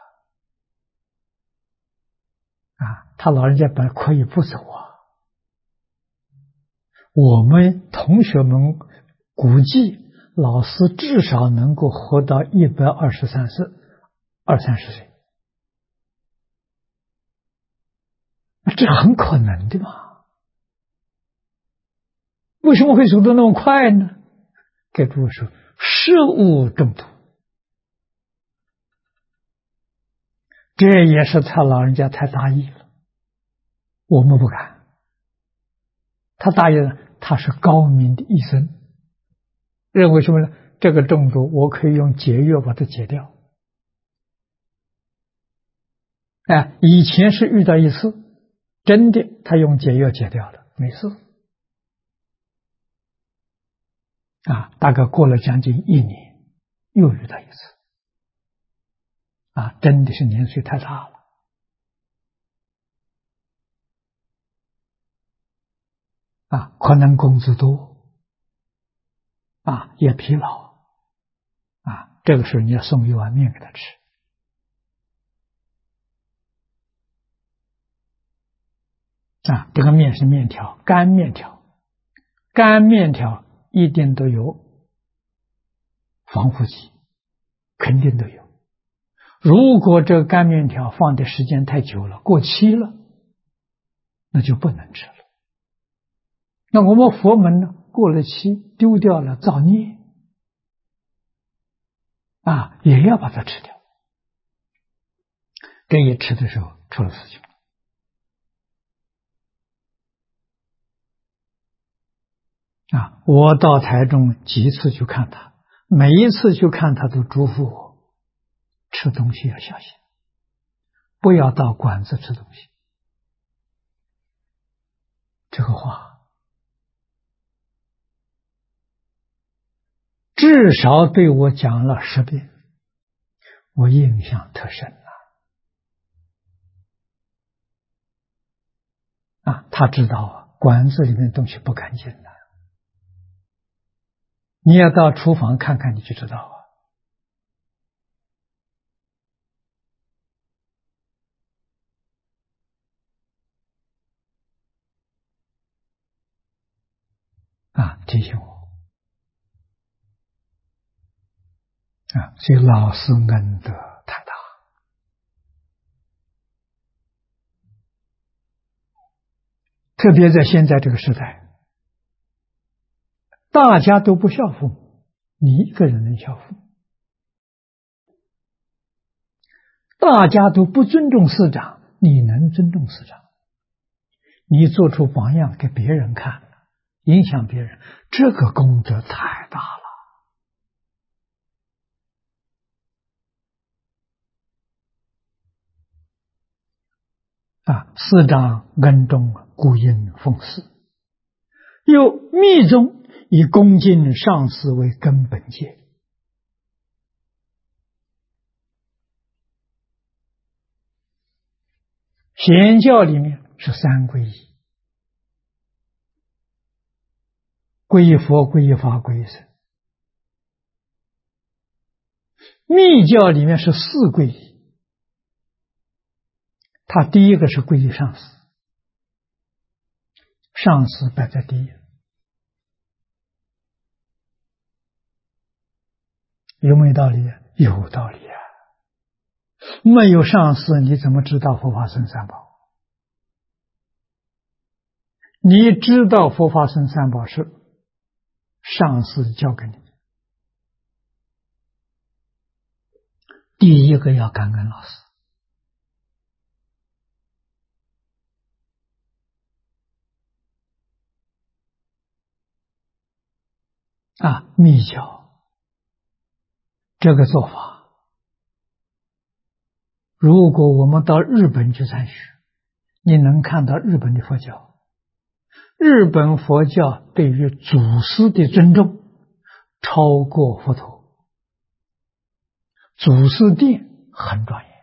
他老人家本来可以不走我们同学们估计老师至少能够活到123岁，20-30岁这很可能的嘛？为什么会速度那么快呢？给诸位说，事物中途，这也是他老人家太大意了，我们不敢。他大意了，他是高明的医生，认为什么呢？这个中毒我可以用解药把它解掉。以前是遇到一次，真的他用解药解掉了，没事。大概过了将近1年，又遇到一次。真的是年岁太大了。可能工资多，也疲劳，这个时候你要送一碗面给他吃。这个面是面条，干面条，干面条一定都有防腐剂，肯定都有。如果这个干面条放的时间太久了，过期了，那就不能吃了。那我们佛门呢，过了期丢掉了造孽，也要把它吃掉。这一吃的时候出了事情。我到台中几次去看他，每一次去看他都嘱咐我，吃东西要小心，不要到馆子吃东西。这个话至少对我讲了10遍，我印象特深他知道馆子里面东西不干净的，你要到厨房看看你就知道提醒我所以老师恩德太大。特别在现在这个时代，大家都不孝父母，你一个人能孝父母；大家都不尊重师长，你能尊重师长？你做出榜样给别人看，影响别人，这个功德太大了。师长恩重，故应奉事。又密宗以恭敬上师为根本戒。显教里面是3皈依：皈依佛、皈依法、皈依僧。密教里面是4皈依，他第一个是皈依上师，上师摆在第一。有没有道理？有道理没有上师，你怎么知道佛法僧三宝？你知道佛法僧三宝是上师教给你的。第一个要感恩老师。密教这个做法，如果我们到日本去参学，你能看到日本的佛教。日本佛教对于祖师的尊重超过佛陀，祖师殿很庄严，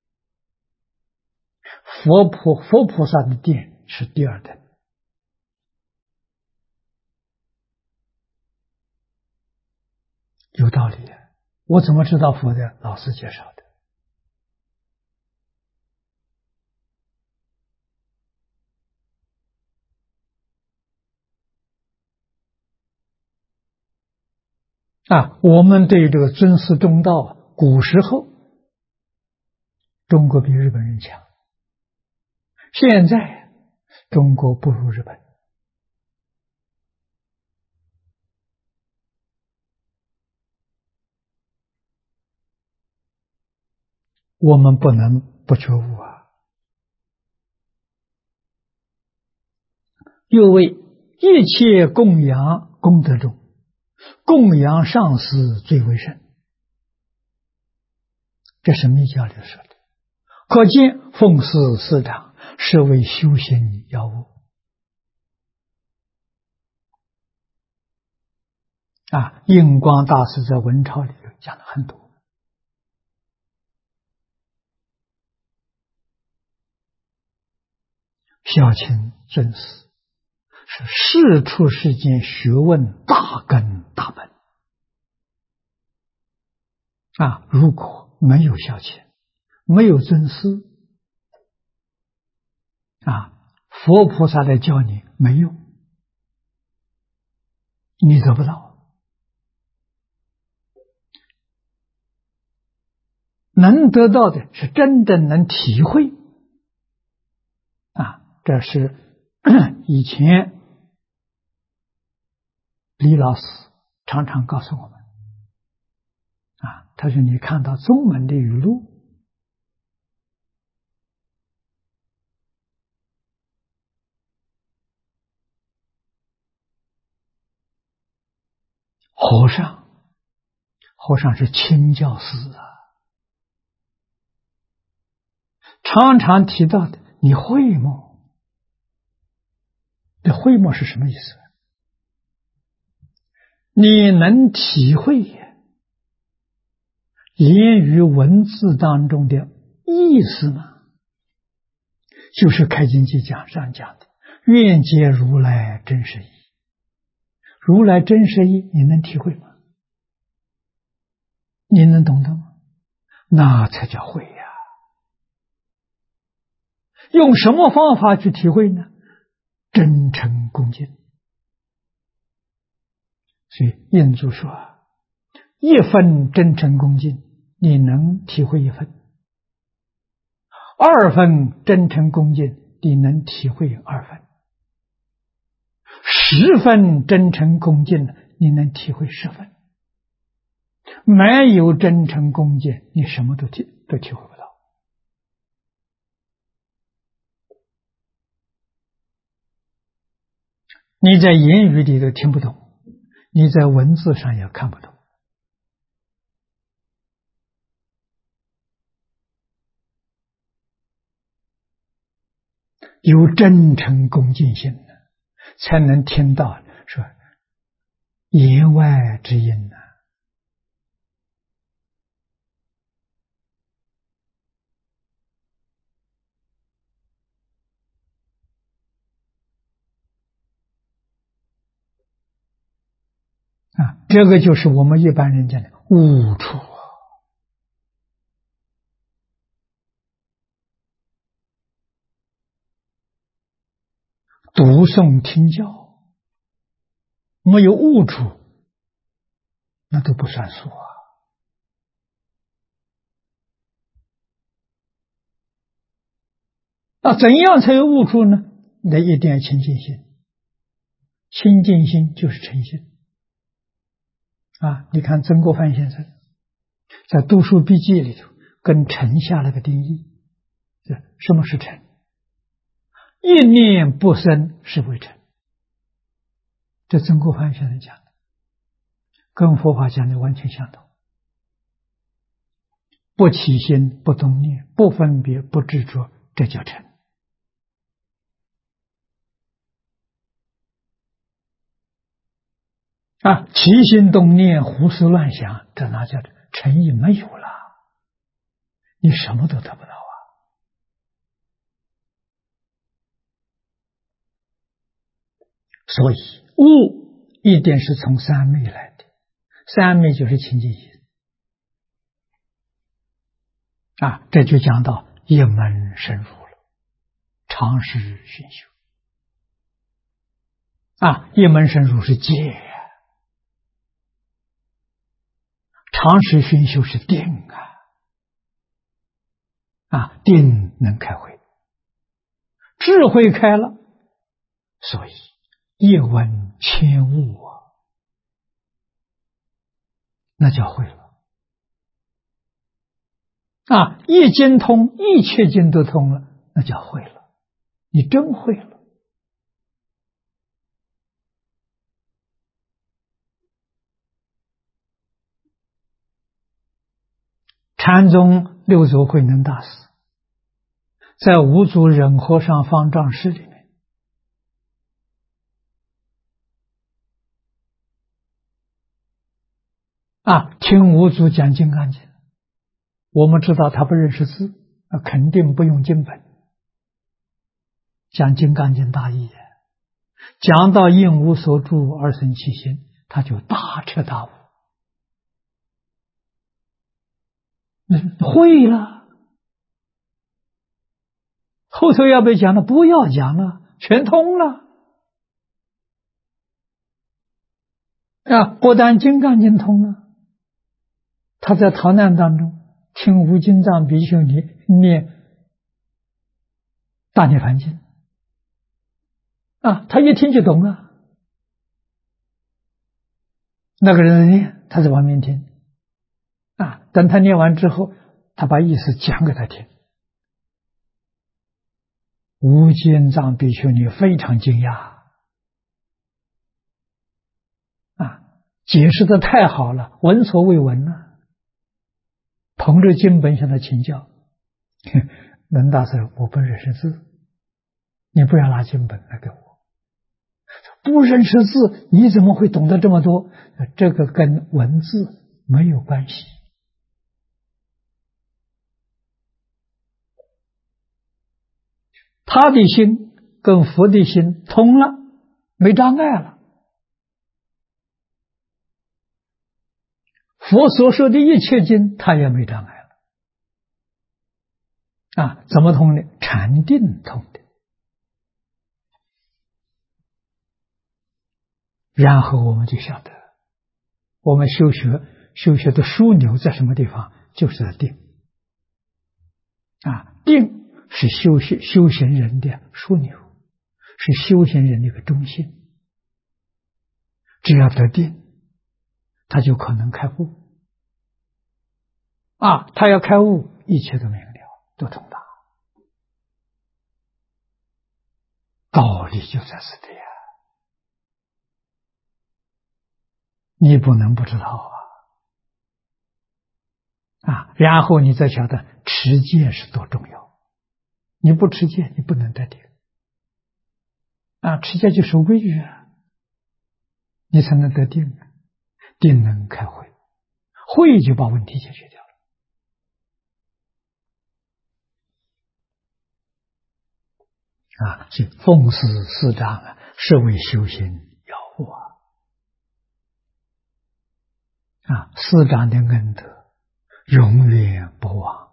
佛菩萨的殿是第2等。有道理我怎么知道佛的？老师介绍的。我们对这个尊师重道，古时候中国比日本人强，现在中国不如日本。我们不能不觉悟啊！又为一切供养功德中，供养上师最为甚。这是密教里说的，可见奉事师长是为修行要务啊！印光大师在文钞里讲的很多。孝亲尊师是世出世间学问大根大本啊！如果没有孝亲，没有尊师啊，佛菩萨来教你没用，你得不到。能得到的是真正能体会啊！这是以前李老师常常告诉我们啊，他说你看到宗门的语录，和尚是清教师啊，常常提到的你会吗？这会吗是什么意思？你能体会言语文字当中的意思吗？就是开经记上讲的愿解如来真实义。如来真实义你能体会吗？你能懂得吗？那才叫会呀！用什么方法去体会呢？真诚恭敬。所以印祖说一分真诚恭敬你能体会一分，2分真诚恭敬你能体会2分，10分真诚恭敬你能体会10分。没有真诚恭敬你什么都体会不到。你在言语里都听不懂，你在文字上也看不懂。有真诚恭敬心才能听到说言外之音啊，这个就是我们一般人讲的悟处读诵听教，没有悟处，那都不算数啊。那怎样才有悟处呢？那一定要清净心，清净心就是诚心啊！你看曾国藩先生在读书笔记里头跟诚下了个定义，什么是诚？一念不生是为诚。这曾国藩先生讲的，跟佛法讲的完全相同。不起心，不动念，不分别，不执着，这叫诚。啊，起心动念，胡思乱想，这哪叫诚意没有了？你什么都得不到啊！所以悟一定是从三昧来的，三昧就是清净心啊。这就讲到一门深入了，常识熏修啊，一门深入是戒，常识熏修是定啊，定能开慧，智慧开了， 所以一闻千悟啊，那叫会了啊！一经通，一切经都通了，那叫会了，你真会了。禅宗六祖慧能大师在五祖忍和尚方丈室里面听五祖讲《金刚经》，我们知道他不认识字，肯定不用经本，讲《金刚经》大意，讲到应无所住而生其心，他就大彻大悟，会了。后头要被讲了，不要讲了，全通了不但《金刚经》通了，他在逃难当中听无尽藏比丘尼念大涅盘经他一听就懂了。那个人念，他在旁边听等他念完之后，他把意思讲给他听。无尽藏比丘尼非常惊讶解释的太好了，闻所未闻了。捧着经本向他请教，能大师，我不认识字，你不要拿经本来给我。不认识字，你怎么会懂得这么多？这个跟文字没有关系。他的心跟佛的心通了，没障碍了。佛所说的一切经，他也没障碍了怎么通的？禅定通的。然后我们就晓得，我们修学的枢纽在什么地方？就是在定定是修行人的枢纽，是修行人的一个中心。只要得定，他就可能开悟他要开悟，一切都明了，都通达，道理就在此地你不能不知道然后你再晓得持戒是多重要。你不持戒，你不能得定持戒就是威仪你才能得定定能开慧，慧就把问题解决掉了所以奉事四障是为修行要务四障的恩德永远不忘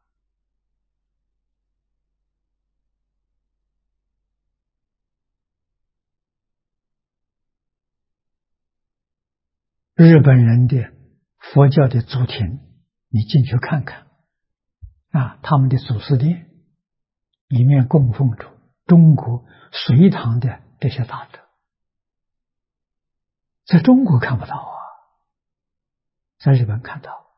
日本人的佛教的祖庭，你进去看看他们的祖师殿里面供奉着中国隋唐的这些大德，在中国看不到在日本看到。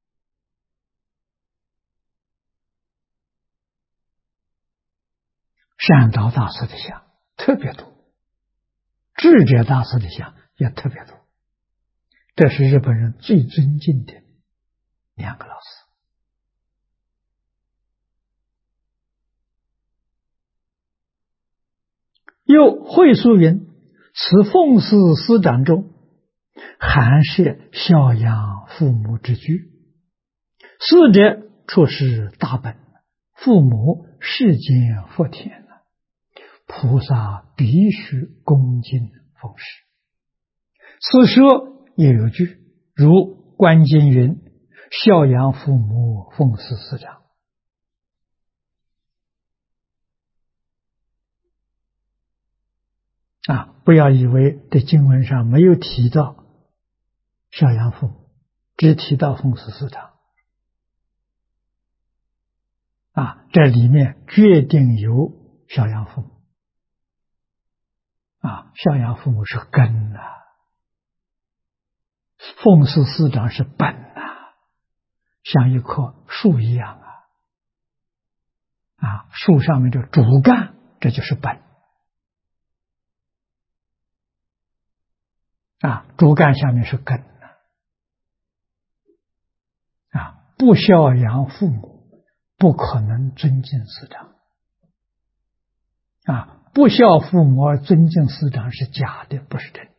善导大师的像特别多，智者大师的像也特别多，这是日本人最尊敬的两个老师。又会疏云：此奉事师长中，含摄孝养父母之居。师者出世大本，父母世间福田，菩萨必须恭敬奉事。此说也有句，如观经云：孝养父母，奉事师长。不要以为这经文上没有提到孝养父母，只提到奉事师长这里面决定有孝养父母孝养父母是根呐，奉事师长是本呐，像一棵树一样树上面的主干，这就是本主干下面是根不孝养父母，不可能尊敬师长不孝父母而尊敬师长是假的，不是真的。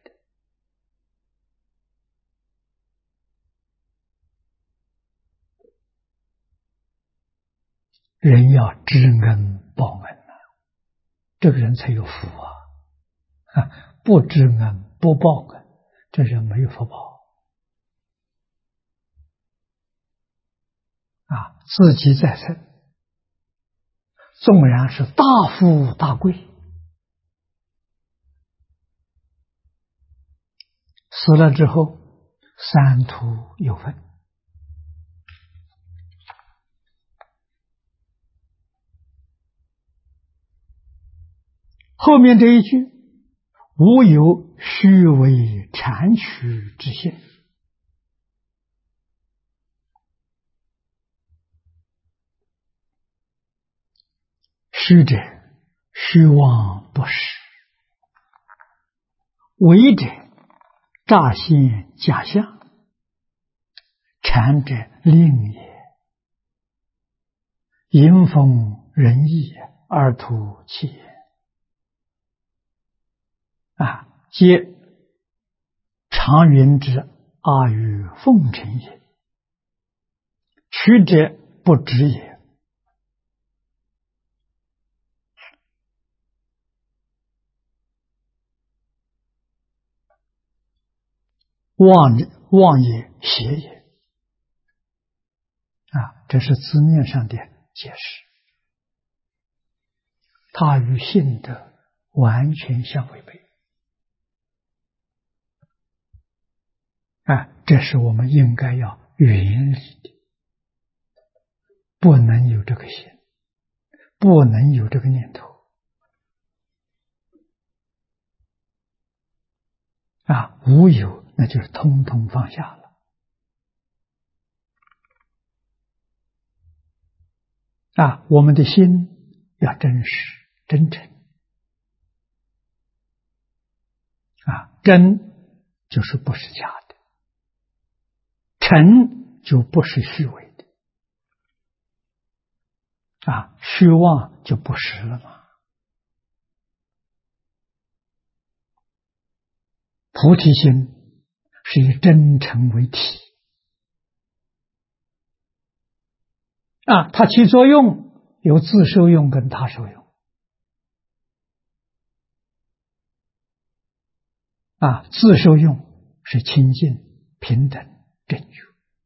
人要知恩报恩这个人才有福不知恩不报恩，这人没有福报自己在身，纵然是大富大贵，死了之后三途有分。后面这一句，无有虚伪谄曲之心。虚者虚妄不实，伪者诈现假象，谄者令也，迎风人意而图其言皆常云之阿谀奉承也，曲者不知也。妄也邪也这是字面上的解释，它与性德完全相违背这是我们应该要远离的，不能有这个心，不能有这个念头无有，那就是通通放下了我们的心要真实真诚真就是不是假的，诚就不是虚伪的虚妄就不实了嘛。菩提心是以真诚为体它起作用有自受用跟他受用自受用是清净平等正觉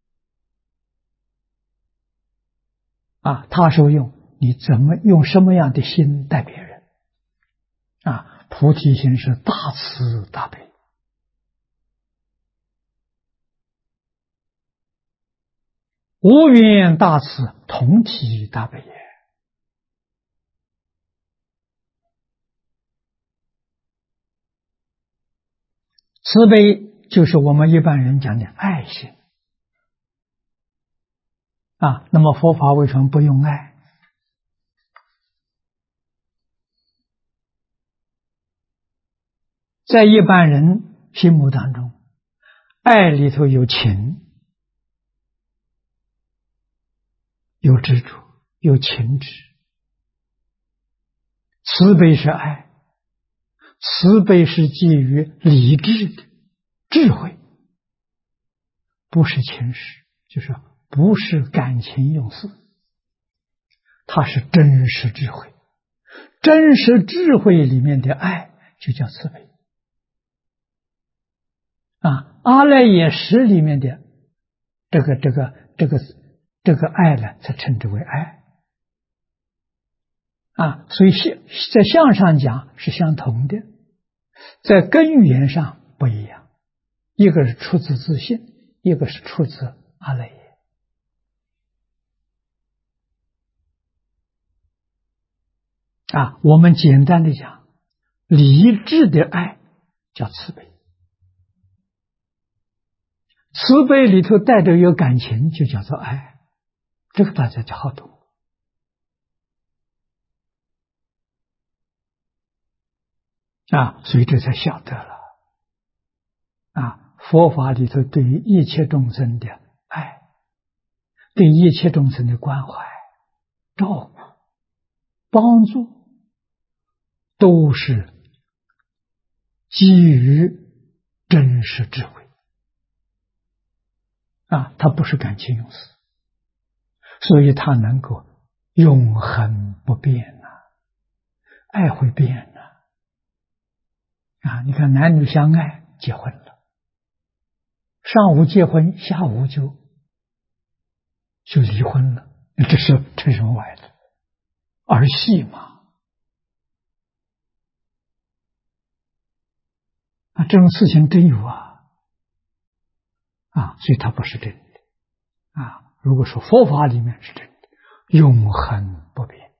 他受用你怎么用什么样的心待别人菩提心是大慈大悲无缘大慈，同体大悲也慈悲就是我们一般人讲的爱心那么佛法为什么不用爱？在一般人心目当中，爱里头有情，有执着，有情执。慈悲是爱，慈悲是基于理智的智慧，不是情识，就是不是感情用事，它是真实智慧。真实智慧里面的爱就叫慈悲阿赖耶识里面的这个爱呢，才称之为爱所以在相上讲是相同的，在根源上不一样，一个是出自自信，一个是出自阿赖耶我们简单的讲， 理智的爱叫慈悲，慈悲里头带着有感情，就叫做爱，这个大家就好懂啊，所以这才晓得了啊，佛法里头对于一切众生的爱，对一切众生的关怀、照顾、帮助，都是基于真实智慧啊，它不是感情用事，所以它能够永恒不变呐，爱会变呐啊！你看男女相爱结婚了，上午结婚，下午就离婚了，这是什么玩意儿？儿戏嘛啊！这种事情真有啊！啊，所以它不是真的啊。如果说佛法里面是真的，永恒不变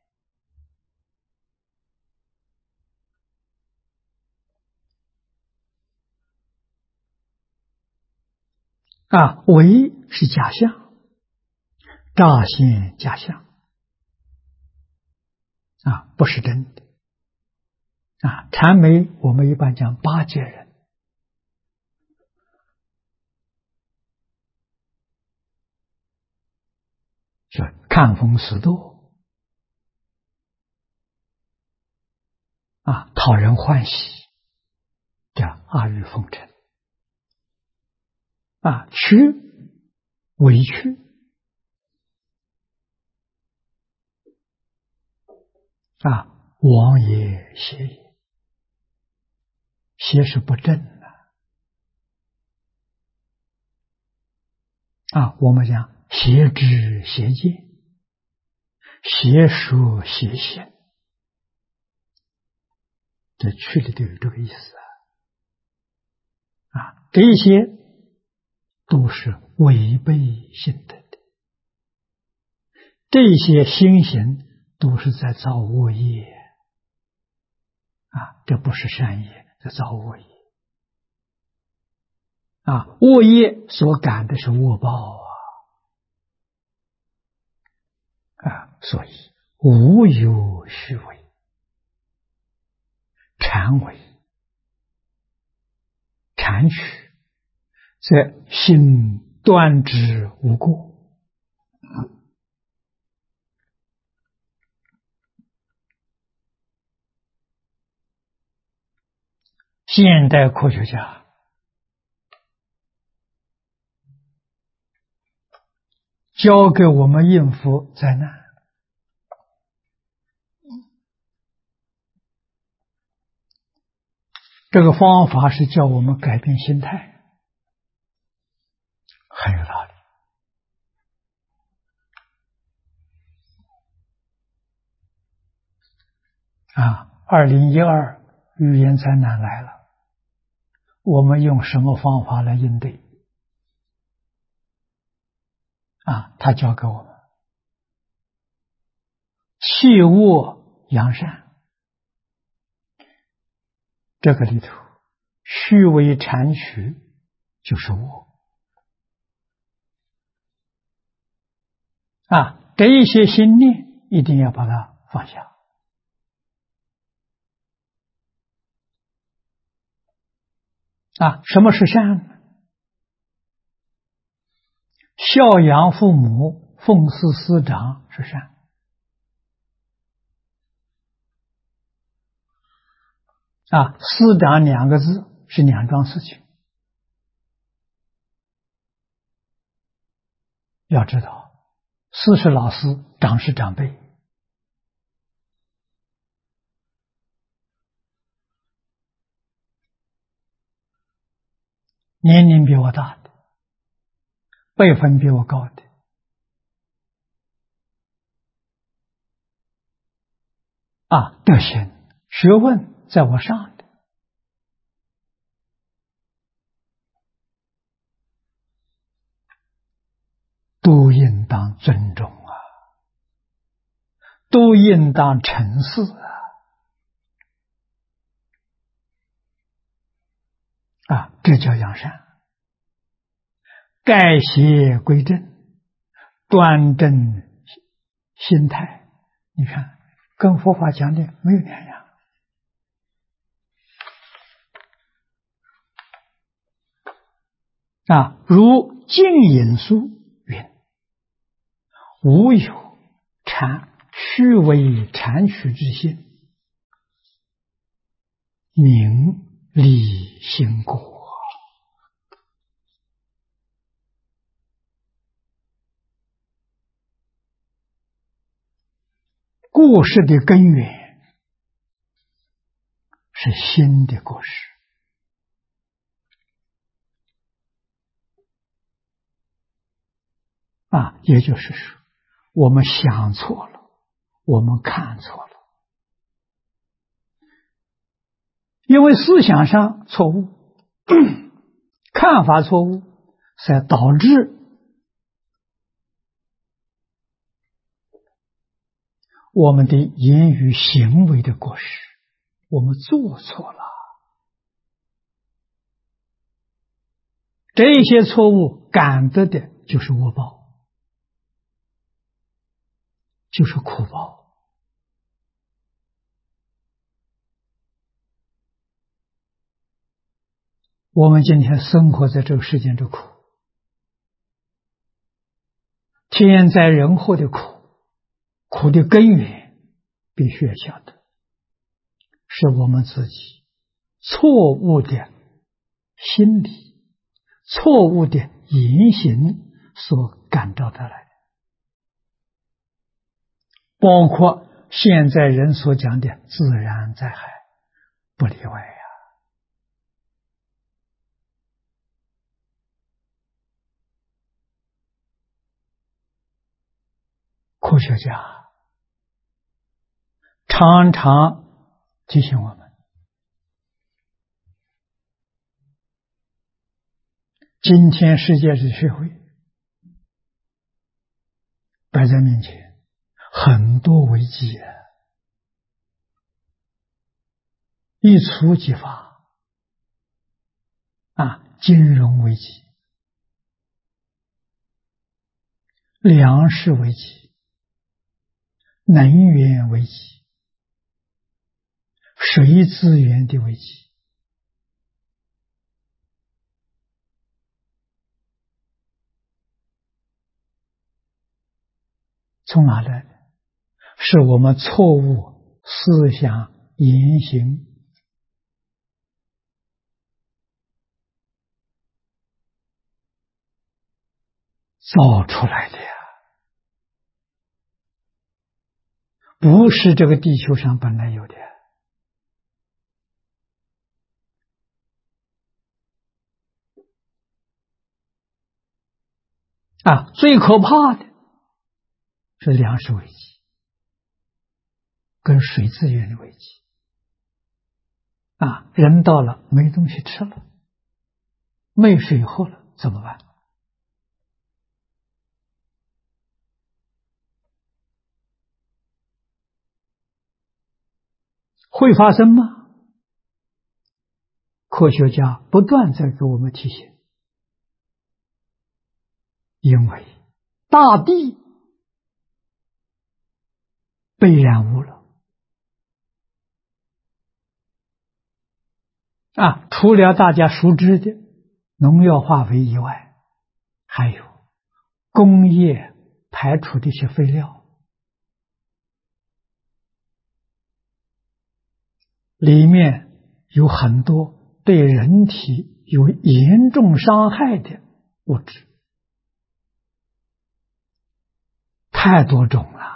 啊，唯是假象，乍现假象啊，不是真的啊。禅媒我们一般讲八戒人，是看风使舵啊，讨人欢喜，叫阿谀奉承啊，委屈啊，妄也邪也，邪是不正的啊。我们讲邪知邪见，邪说邪行，这去里都有这个意思啊。这些都是违背性德的，这些心行都是在造恶业啊，这不是善业，在造恶业啊。恶业所感的是恶报啊，所以无有虚伪，禅伪禅取，则心断之无过。现代科学家教给我们应付灾难，这个方法是叫我们改变心态，很有道理啊。2012语言灾难来了，我们用什么方法来应对啊？他教给我们弃恶扬善，这个里头虚伪禅取就是恶啊，这一些心念一定要把它放下啊。什么是善呢？孝养父母，奉事师长是善啊。师长两个字是两桩事情，要知道，师是老师，长是长辈。年龄比我大的，辈分比我高的啊，德行学问在我上的，都应当尊重啊，都应当诚实啊这叫扬善。改邪归正，端正心态，你看跟佛法讲的没有两样。如净隐书云：无有虚伪谄曲之心，名利心果。过失的根源是心的过失。也就是说，我们想错了，我们看错了，因为思想上错误，看法错误，才导致我们的言语行为的过失，我们做错了。这些错误感得的就是恶报，就是苦报。我们今天生活在这个世间的苦，天灾人祸的苦，苦的根源必须要晓得，是我们自己错误的心理、错误的言行所感召得来的，包括现在人所讲的自然灾害，不例外呀。科学家常常提醒我们，今天世界之社会摆在面前，很多危机一触即发金融危机、粮食危机、能源危机、水资源的危机，从哪来的？是我们错误思想言行造出来的呀，不是这个地球上本来有的。最可怕的是粮食危机跟水资源的危机。人到了没东西吃了，没水喝了，怎么办？会发生吗？科学家不断在给我们提醒，因为大地被染污了。除了大家熟知的农药化肥以外，还有工业排出的一些废料，里面有很多对人体有严重伤害的物质，太多种了。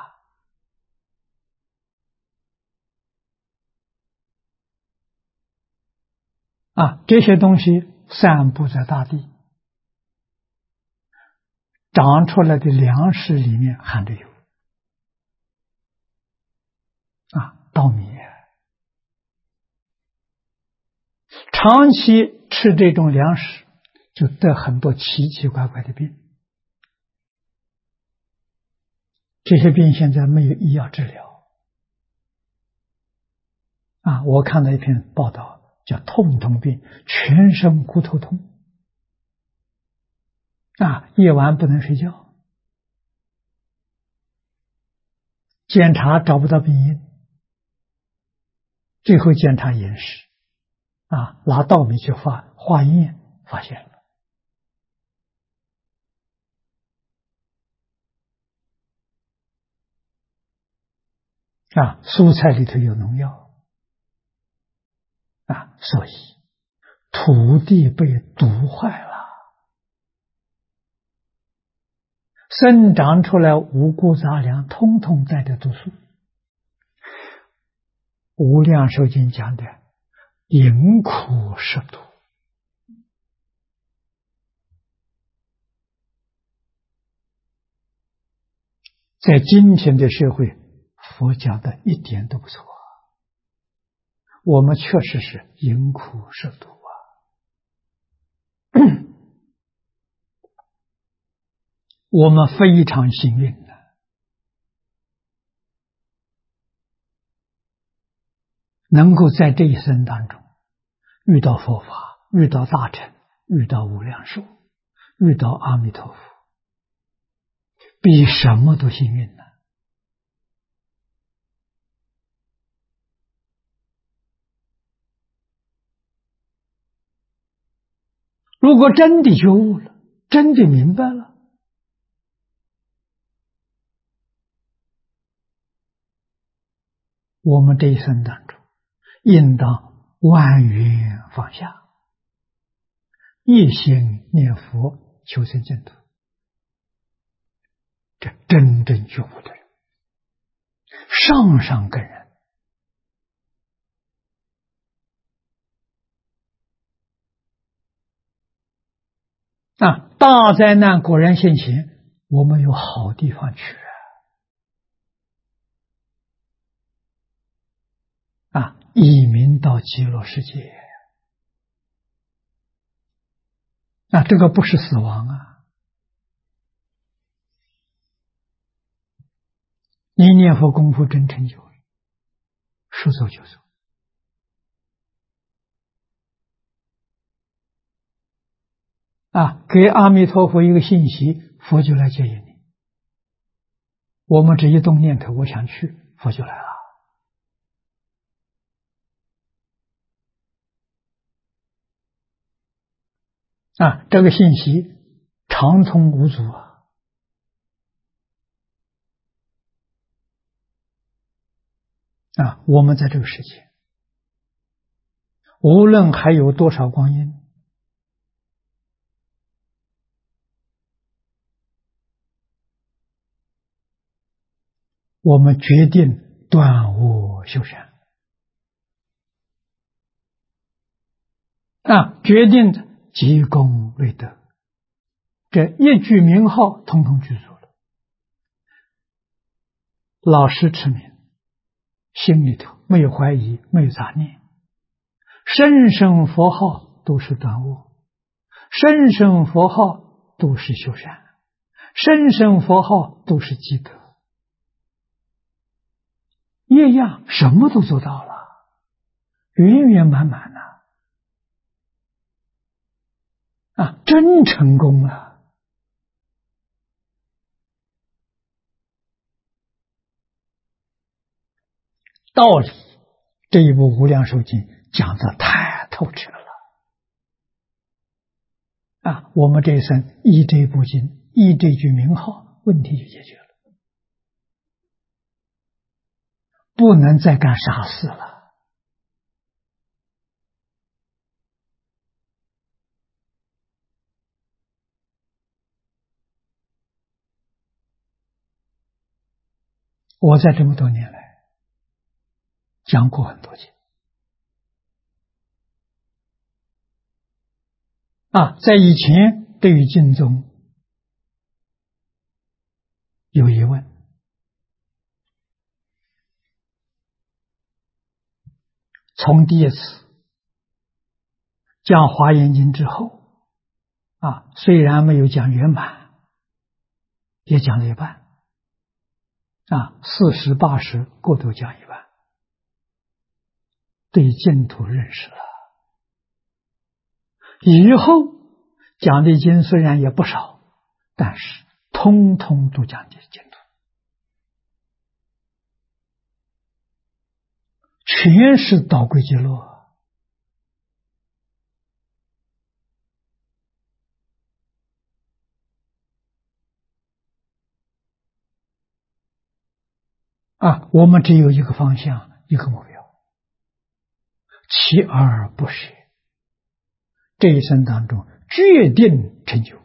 这些东西散布在大地，长出来的粮食里面含着有稻米，长期吃这种粮食就得很多奇奇怪怪的病，这些病现在没有医药治疗。我看到一篇报道， 叫痛痛病，全身骨头痛夜晚不能睡觉，检查找不到病因，最后检查饮食拿稻米去化验，发现了蔬菜里头有农药所以土地被毒坏了，生长出来五谷杂粮通通带着毒素。无量寿经讲的淫苦食毒，在今天的社会，佛讲的一点都不错，我们确实是淫苦食毒我们非常幸运的，能够在这一生当中遇到佛法，遇到大乘，遇到无量寿，遇到阿弥陀佛，比什么都幸运呢。如果真的觉悟了，真的明白了，我们这一生当中应当万缘放下，一心念佛求生净土，这真正觉悟的人，上上根人大灾难果然现前，我们有好地方去移民到极乐世界这个不是死亡你念佛功夫真成就了，说走就走给阿弥陀佛一个信息，佛就来接引你。我们只一动念头，我想去，佛就来了这个信息长从无阻我们在这个世界，无论还有多少光阴，我们决定断恶修善决定积功累德，这一句名号统统具足了。老实持名，心里头没有怀疑，没有杂念，声声佛号都是断恶，声声佛号都是修善，声声佛号都是积德，一样什么都做到了，圆圆满满真成功了。道理这一部《无量寿经》讲得太透彻了我们这一生依这部经，依这句名号，问题就解决了，不能再干傻事了。我在这么多年来讲过很多经在以前对于经中有疑问，从第一次讲华严经之后虽然没有讲圆满，也讲了一半40、80各都讲一半，对净土认识了以后讲的经虽然也不少，但是通通都讲的净土，全是导归极乐。我们只有一个方向，一个目标，锲而不舍，这一生当中决定成就。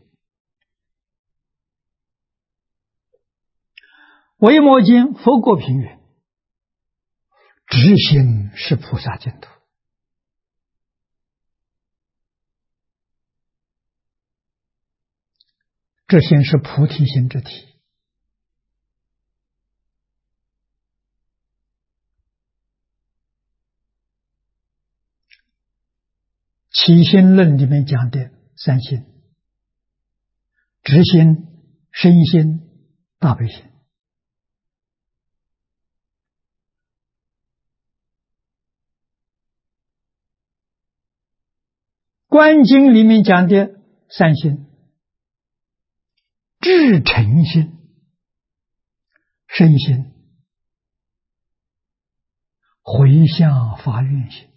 维摩经佛过品云：直心是菩萨净土。直心是菩提心之体。起心论里面讲的三心：直心、身心、大悲心。观经里面讲的三心：至诚心、身心、回向发愿心。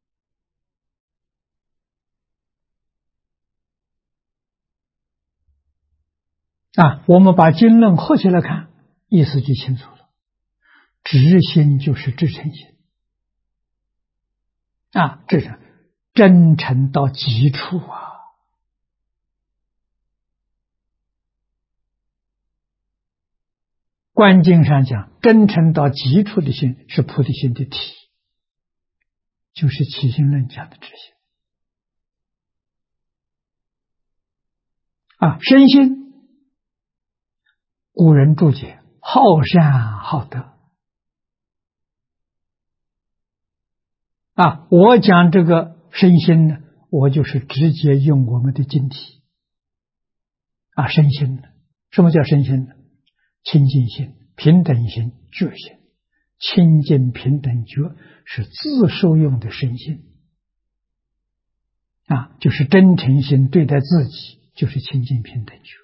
我们把经论合起来看，意思就清楚了。直心就是至诚心，这是真诚到极处啊！观经上讲，真诚到极处的心是菩提心的体，就是起心论讲的直心。身心，古人注解：好善好德。我讲这个身心呢，我就是直接用我们的经体。身心呢，什么叫身心呢？清净心、平等心、觉心。清净平等觉是自受用的身心。就是真诚心对待自己，就是清净平等觉。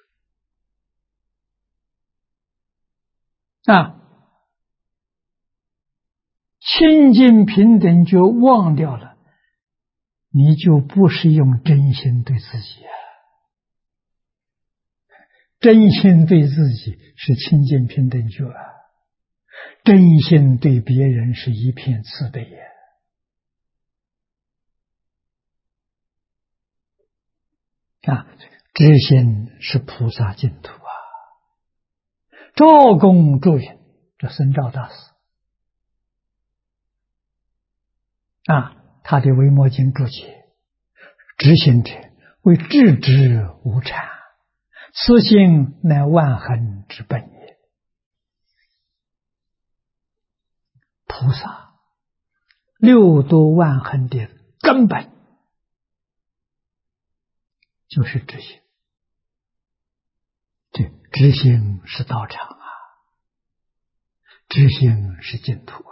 清净平等觉忘掉了，你就不是用真心对自己真心对自己是清净平等觉真心对别人是一片慈悲知心是菩萨净土赵公注云，这僧肇大师他的维摩经注解：知心者，为智之无谄，此心乃万恒之本也。菩萨六度万恒的根本就是知心。这知心是道场知心是净土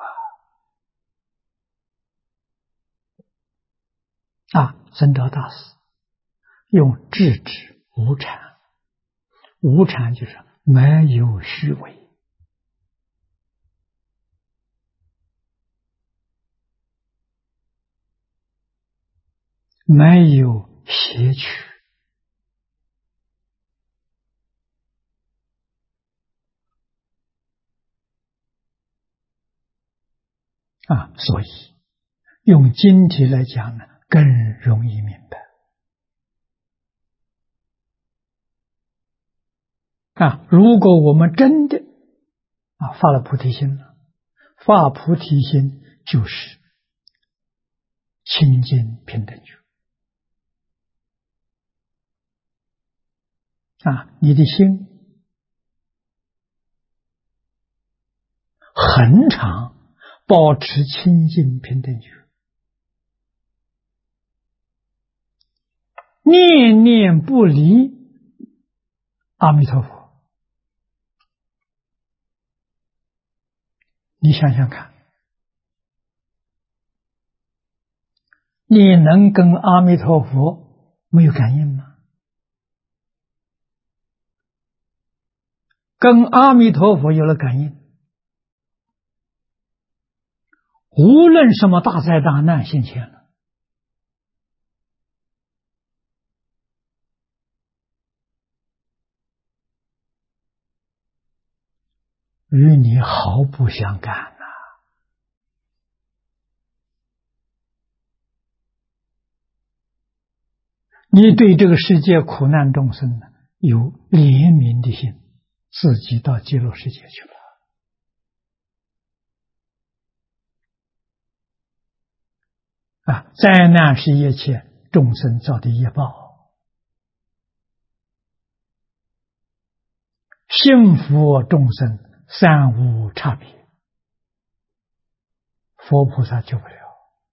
僧肇大师用智之无谄，无谄就是没有虚伪，没有邪曲所以用经体来讲呢，更容易明白如果我们真的发了菩提心了，发菩提心就是清净平等觉你的心恒常保持清净平等觉，念念不离阿弥陀佛。你想想看，你能跟阿弥陀佛没有感应吗？跟阿弥陀佛有了感应，无论什么大灾大难现前了，与你毫不相干呐。你对这个世界苦难众生呢，有怜悯的心，自己到极乐世界去了。灾难是一切众生造的业报，幸福众生三无差别，佛菩萨救不了，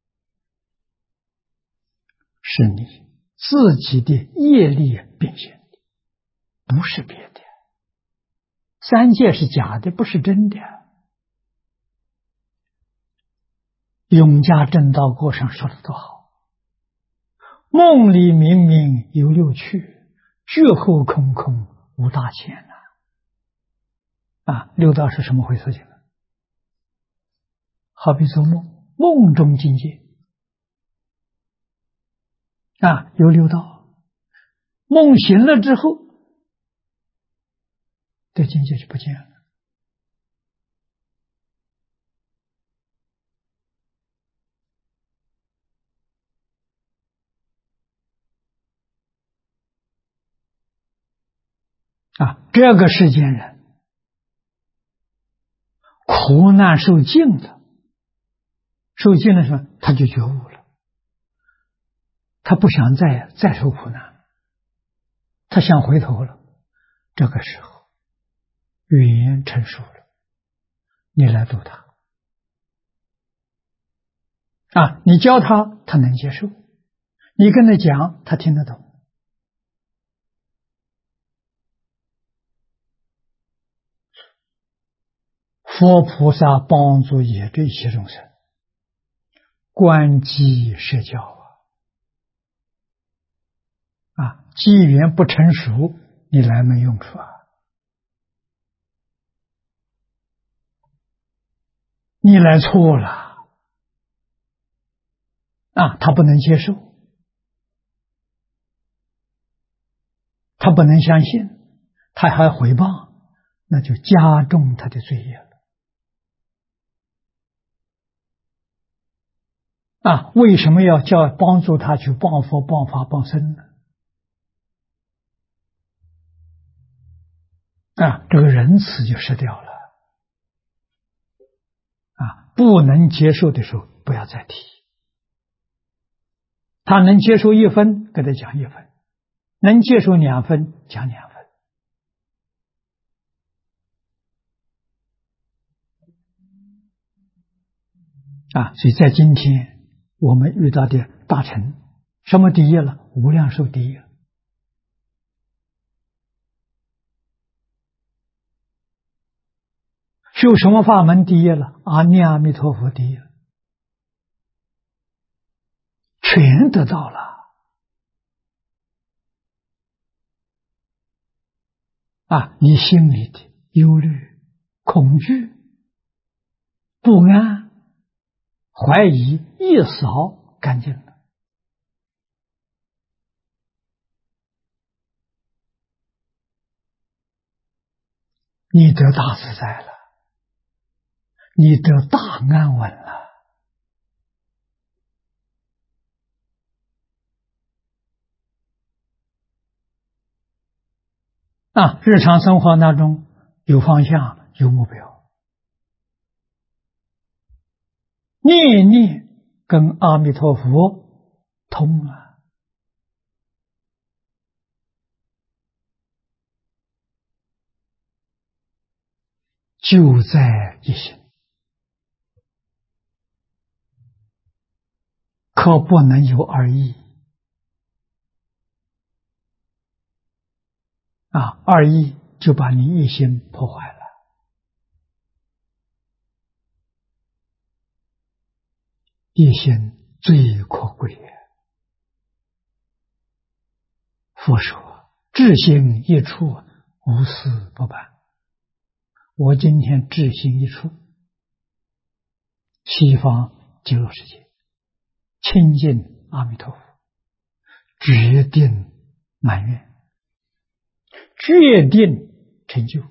是你自己的业力变现的，不是别的。三界是假的，不是真的。永嘉正道歌上说的多好，梦里明明有六趣，觉后空空无大千六道是什么回事情？好比做梦，梦中境界有六道，梦醒了之后，这境界就不见了。这个世间人苦难受尽了，受尽了什么？他就觉悟了，他不想再受苦难，他想回头了。这个时候语言成熟了，你来度他你教他，他能接受；你跟他讲，他听得懂。佛菩萨帮助也这些众生，观机摄教机缘不成熟，你来没用处你来错了他不能接受，他不能相信，他还毁谤，那就加重他的罪业了为什么要叫帮助他去谤佛、谤法、谤僧呢？这个仁慈就失掉了不能接受的时候不要再提，他能接受1分，给他讲1分，能接受2分，讲2分所以在今天我们遇到的大乘，什么第一了？无量寿第一。修什么法门第一了？念阿弥陀佛第一，全得到了你心里的忧虑、恐惧、不安、怀疑一扫干净了，你得大自在了，你得大安稳了日常生活当中有方向，有目标，念念跟阿弥陀佛通就在一心，可不能有二意二意就把你一心破坏了。一心最可贵佛说：“智心一处，无事不办。”我今天智心一处，西方极乐世界亲近阿弥陀佛，决定满愿，决定成就。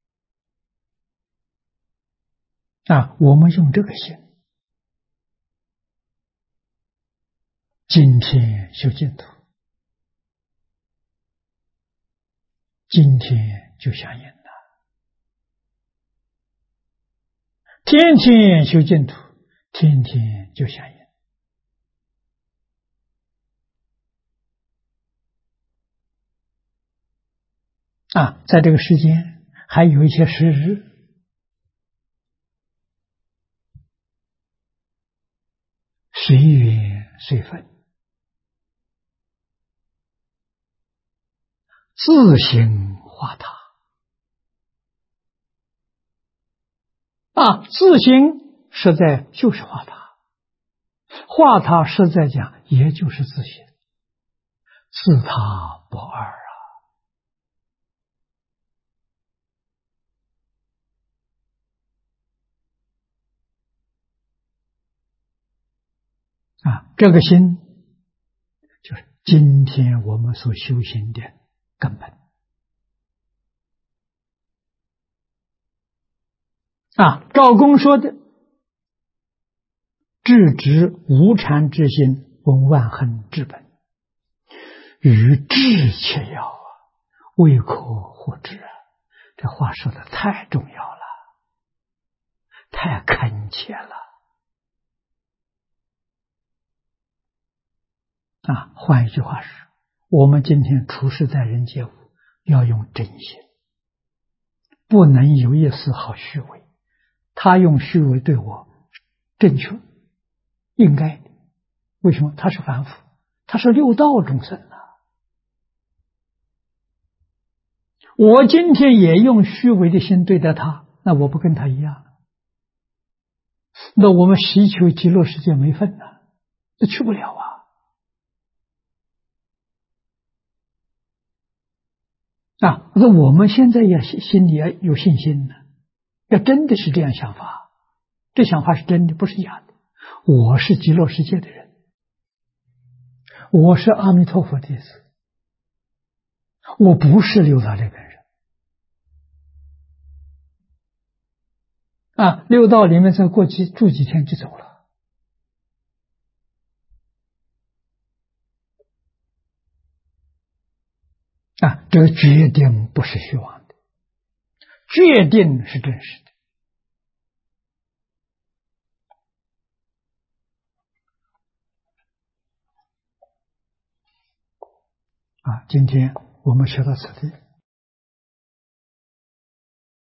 我们用这个心，今天修净土，今天就相应了；天天修净土，天天就相应。在这个世间还有一些时日，随缘随分，自行化他。自行实在就是化他，化他实在讲也就是自行，自他不二这个心就是今天我们所修行的根本。赵公说的智直无禅之心，闻万恒之本，与智切要未可或知。这话说的太重要了，太恳切了。换一句话说，我们今天处事在人接物，要用真心，不能有一丝毫虚伪。他用虚伪对我正确，应该的。为什么？他是凡夫，他是六道众生我今天也用虚伪的心对待他，那我不跟他一样，那我们祈求极乐世界没份这去不了那我们现在也心里也有信心呢，要真的是这样想法，这想法是真的，不是假的。我是极乐世界的人，我是阿弥陀佛弟子，我不是六道里面人六道里面再住几天就走了这个决定不是虚妄的，决定是真实的。今天我们学到此地。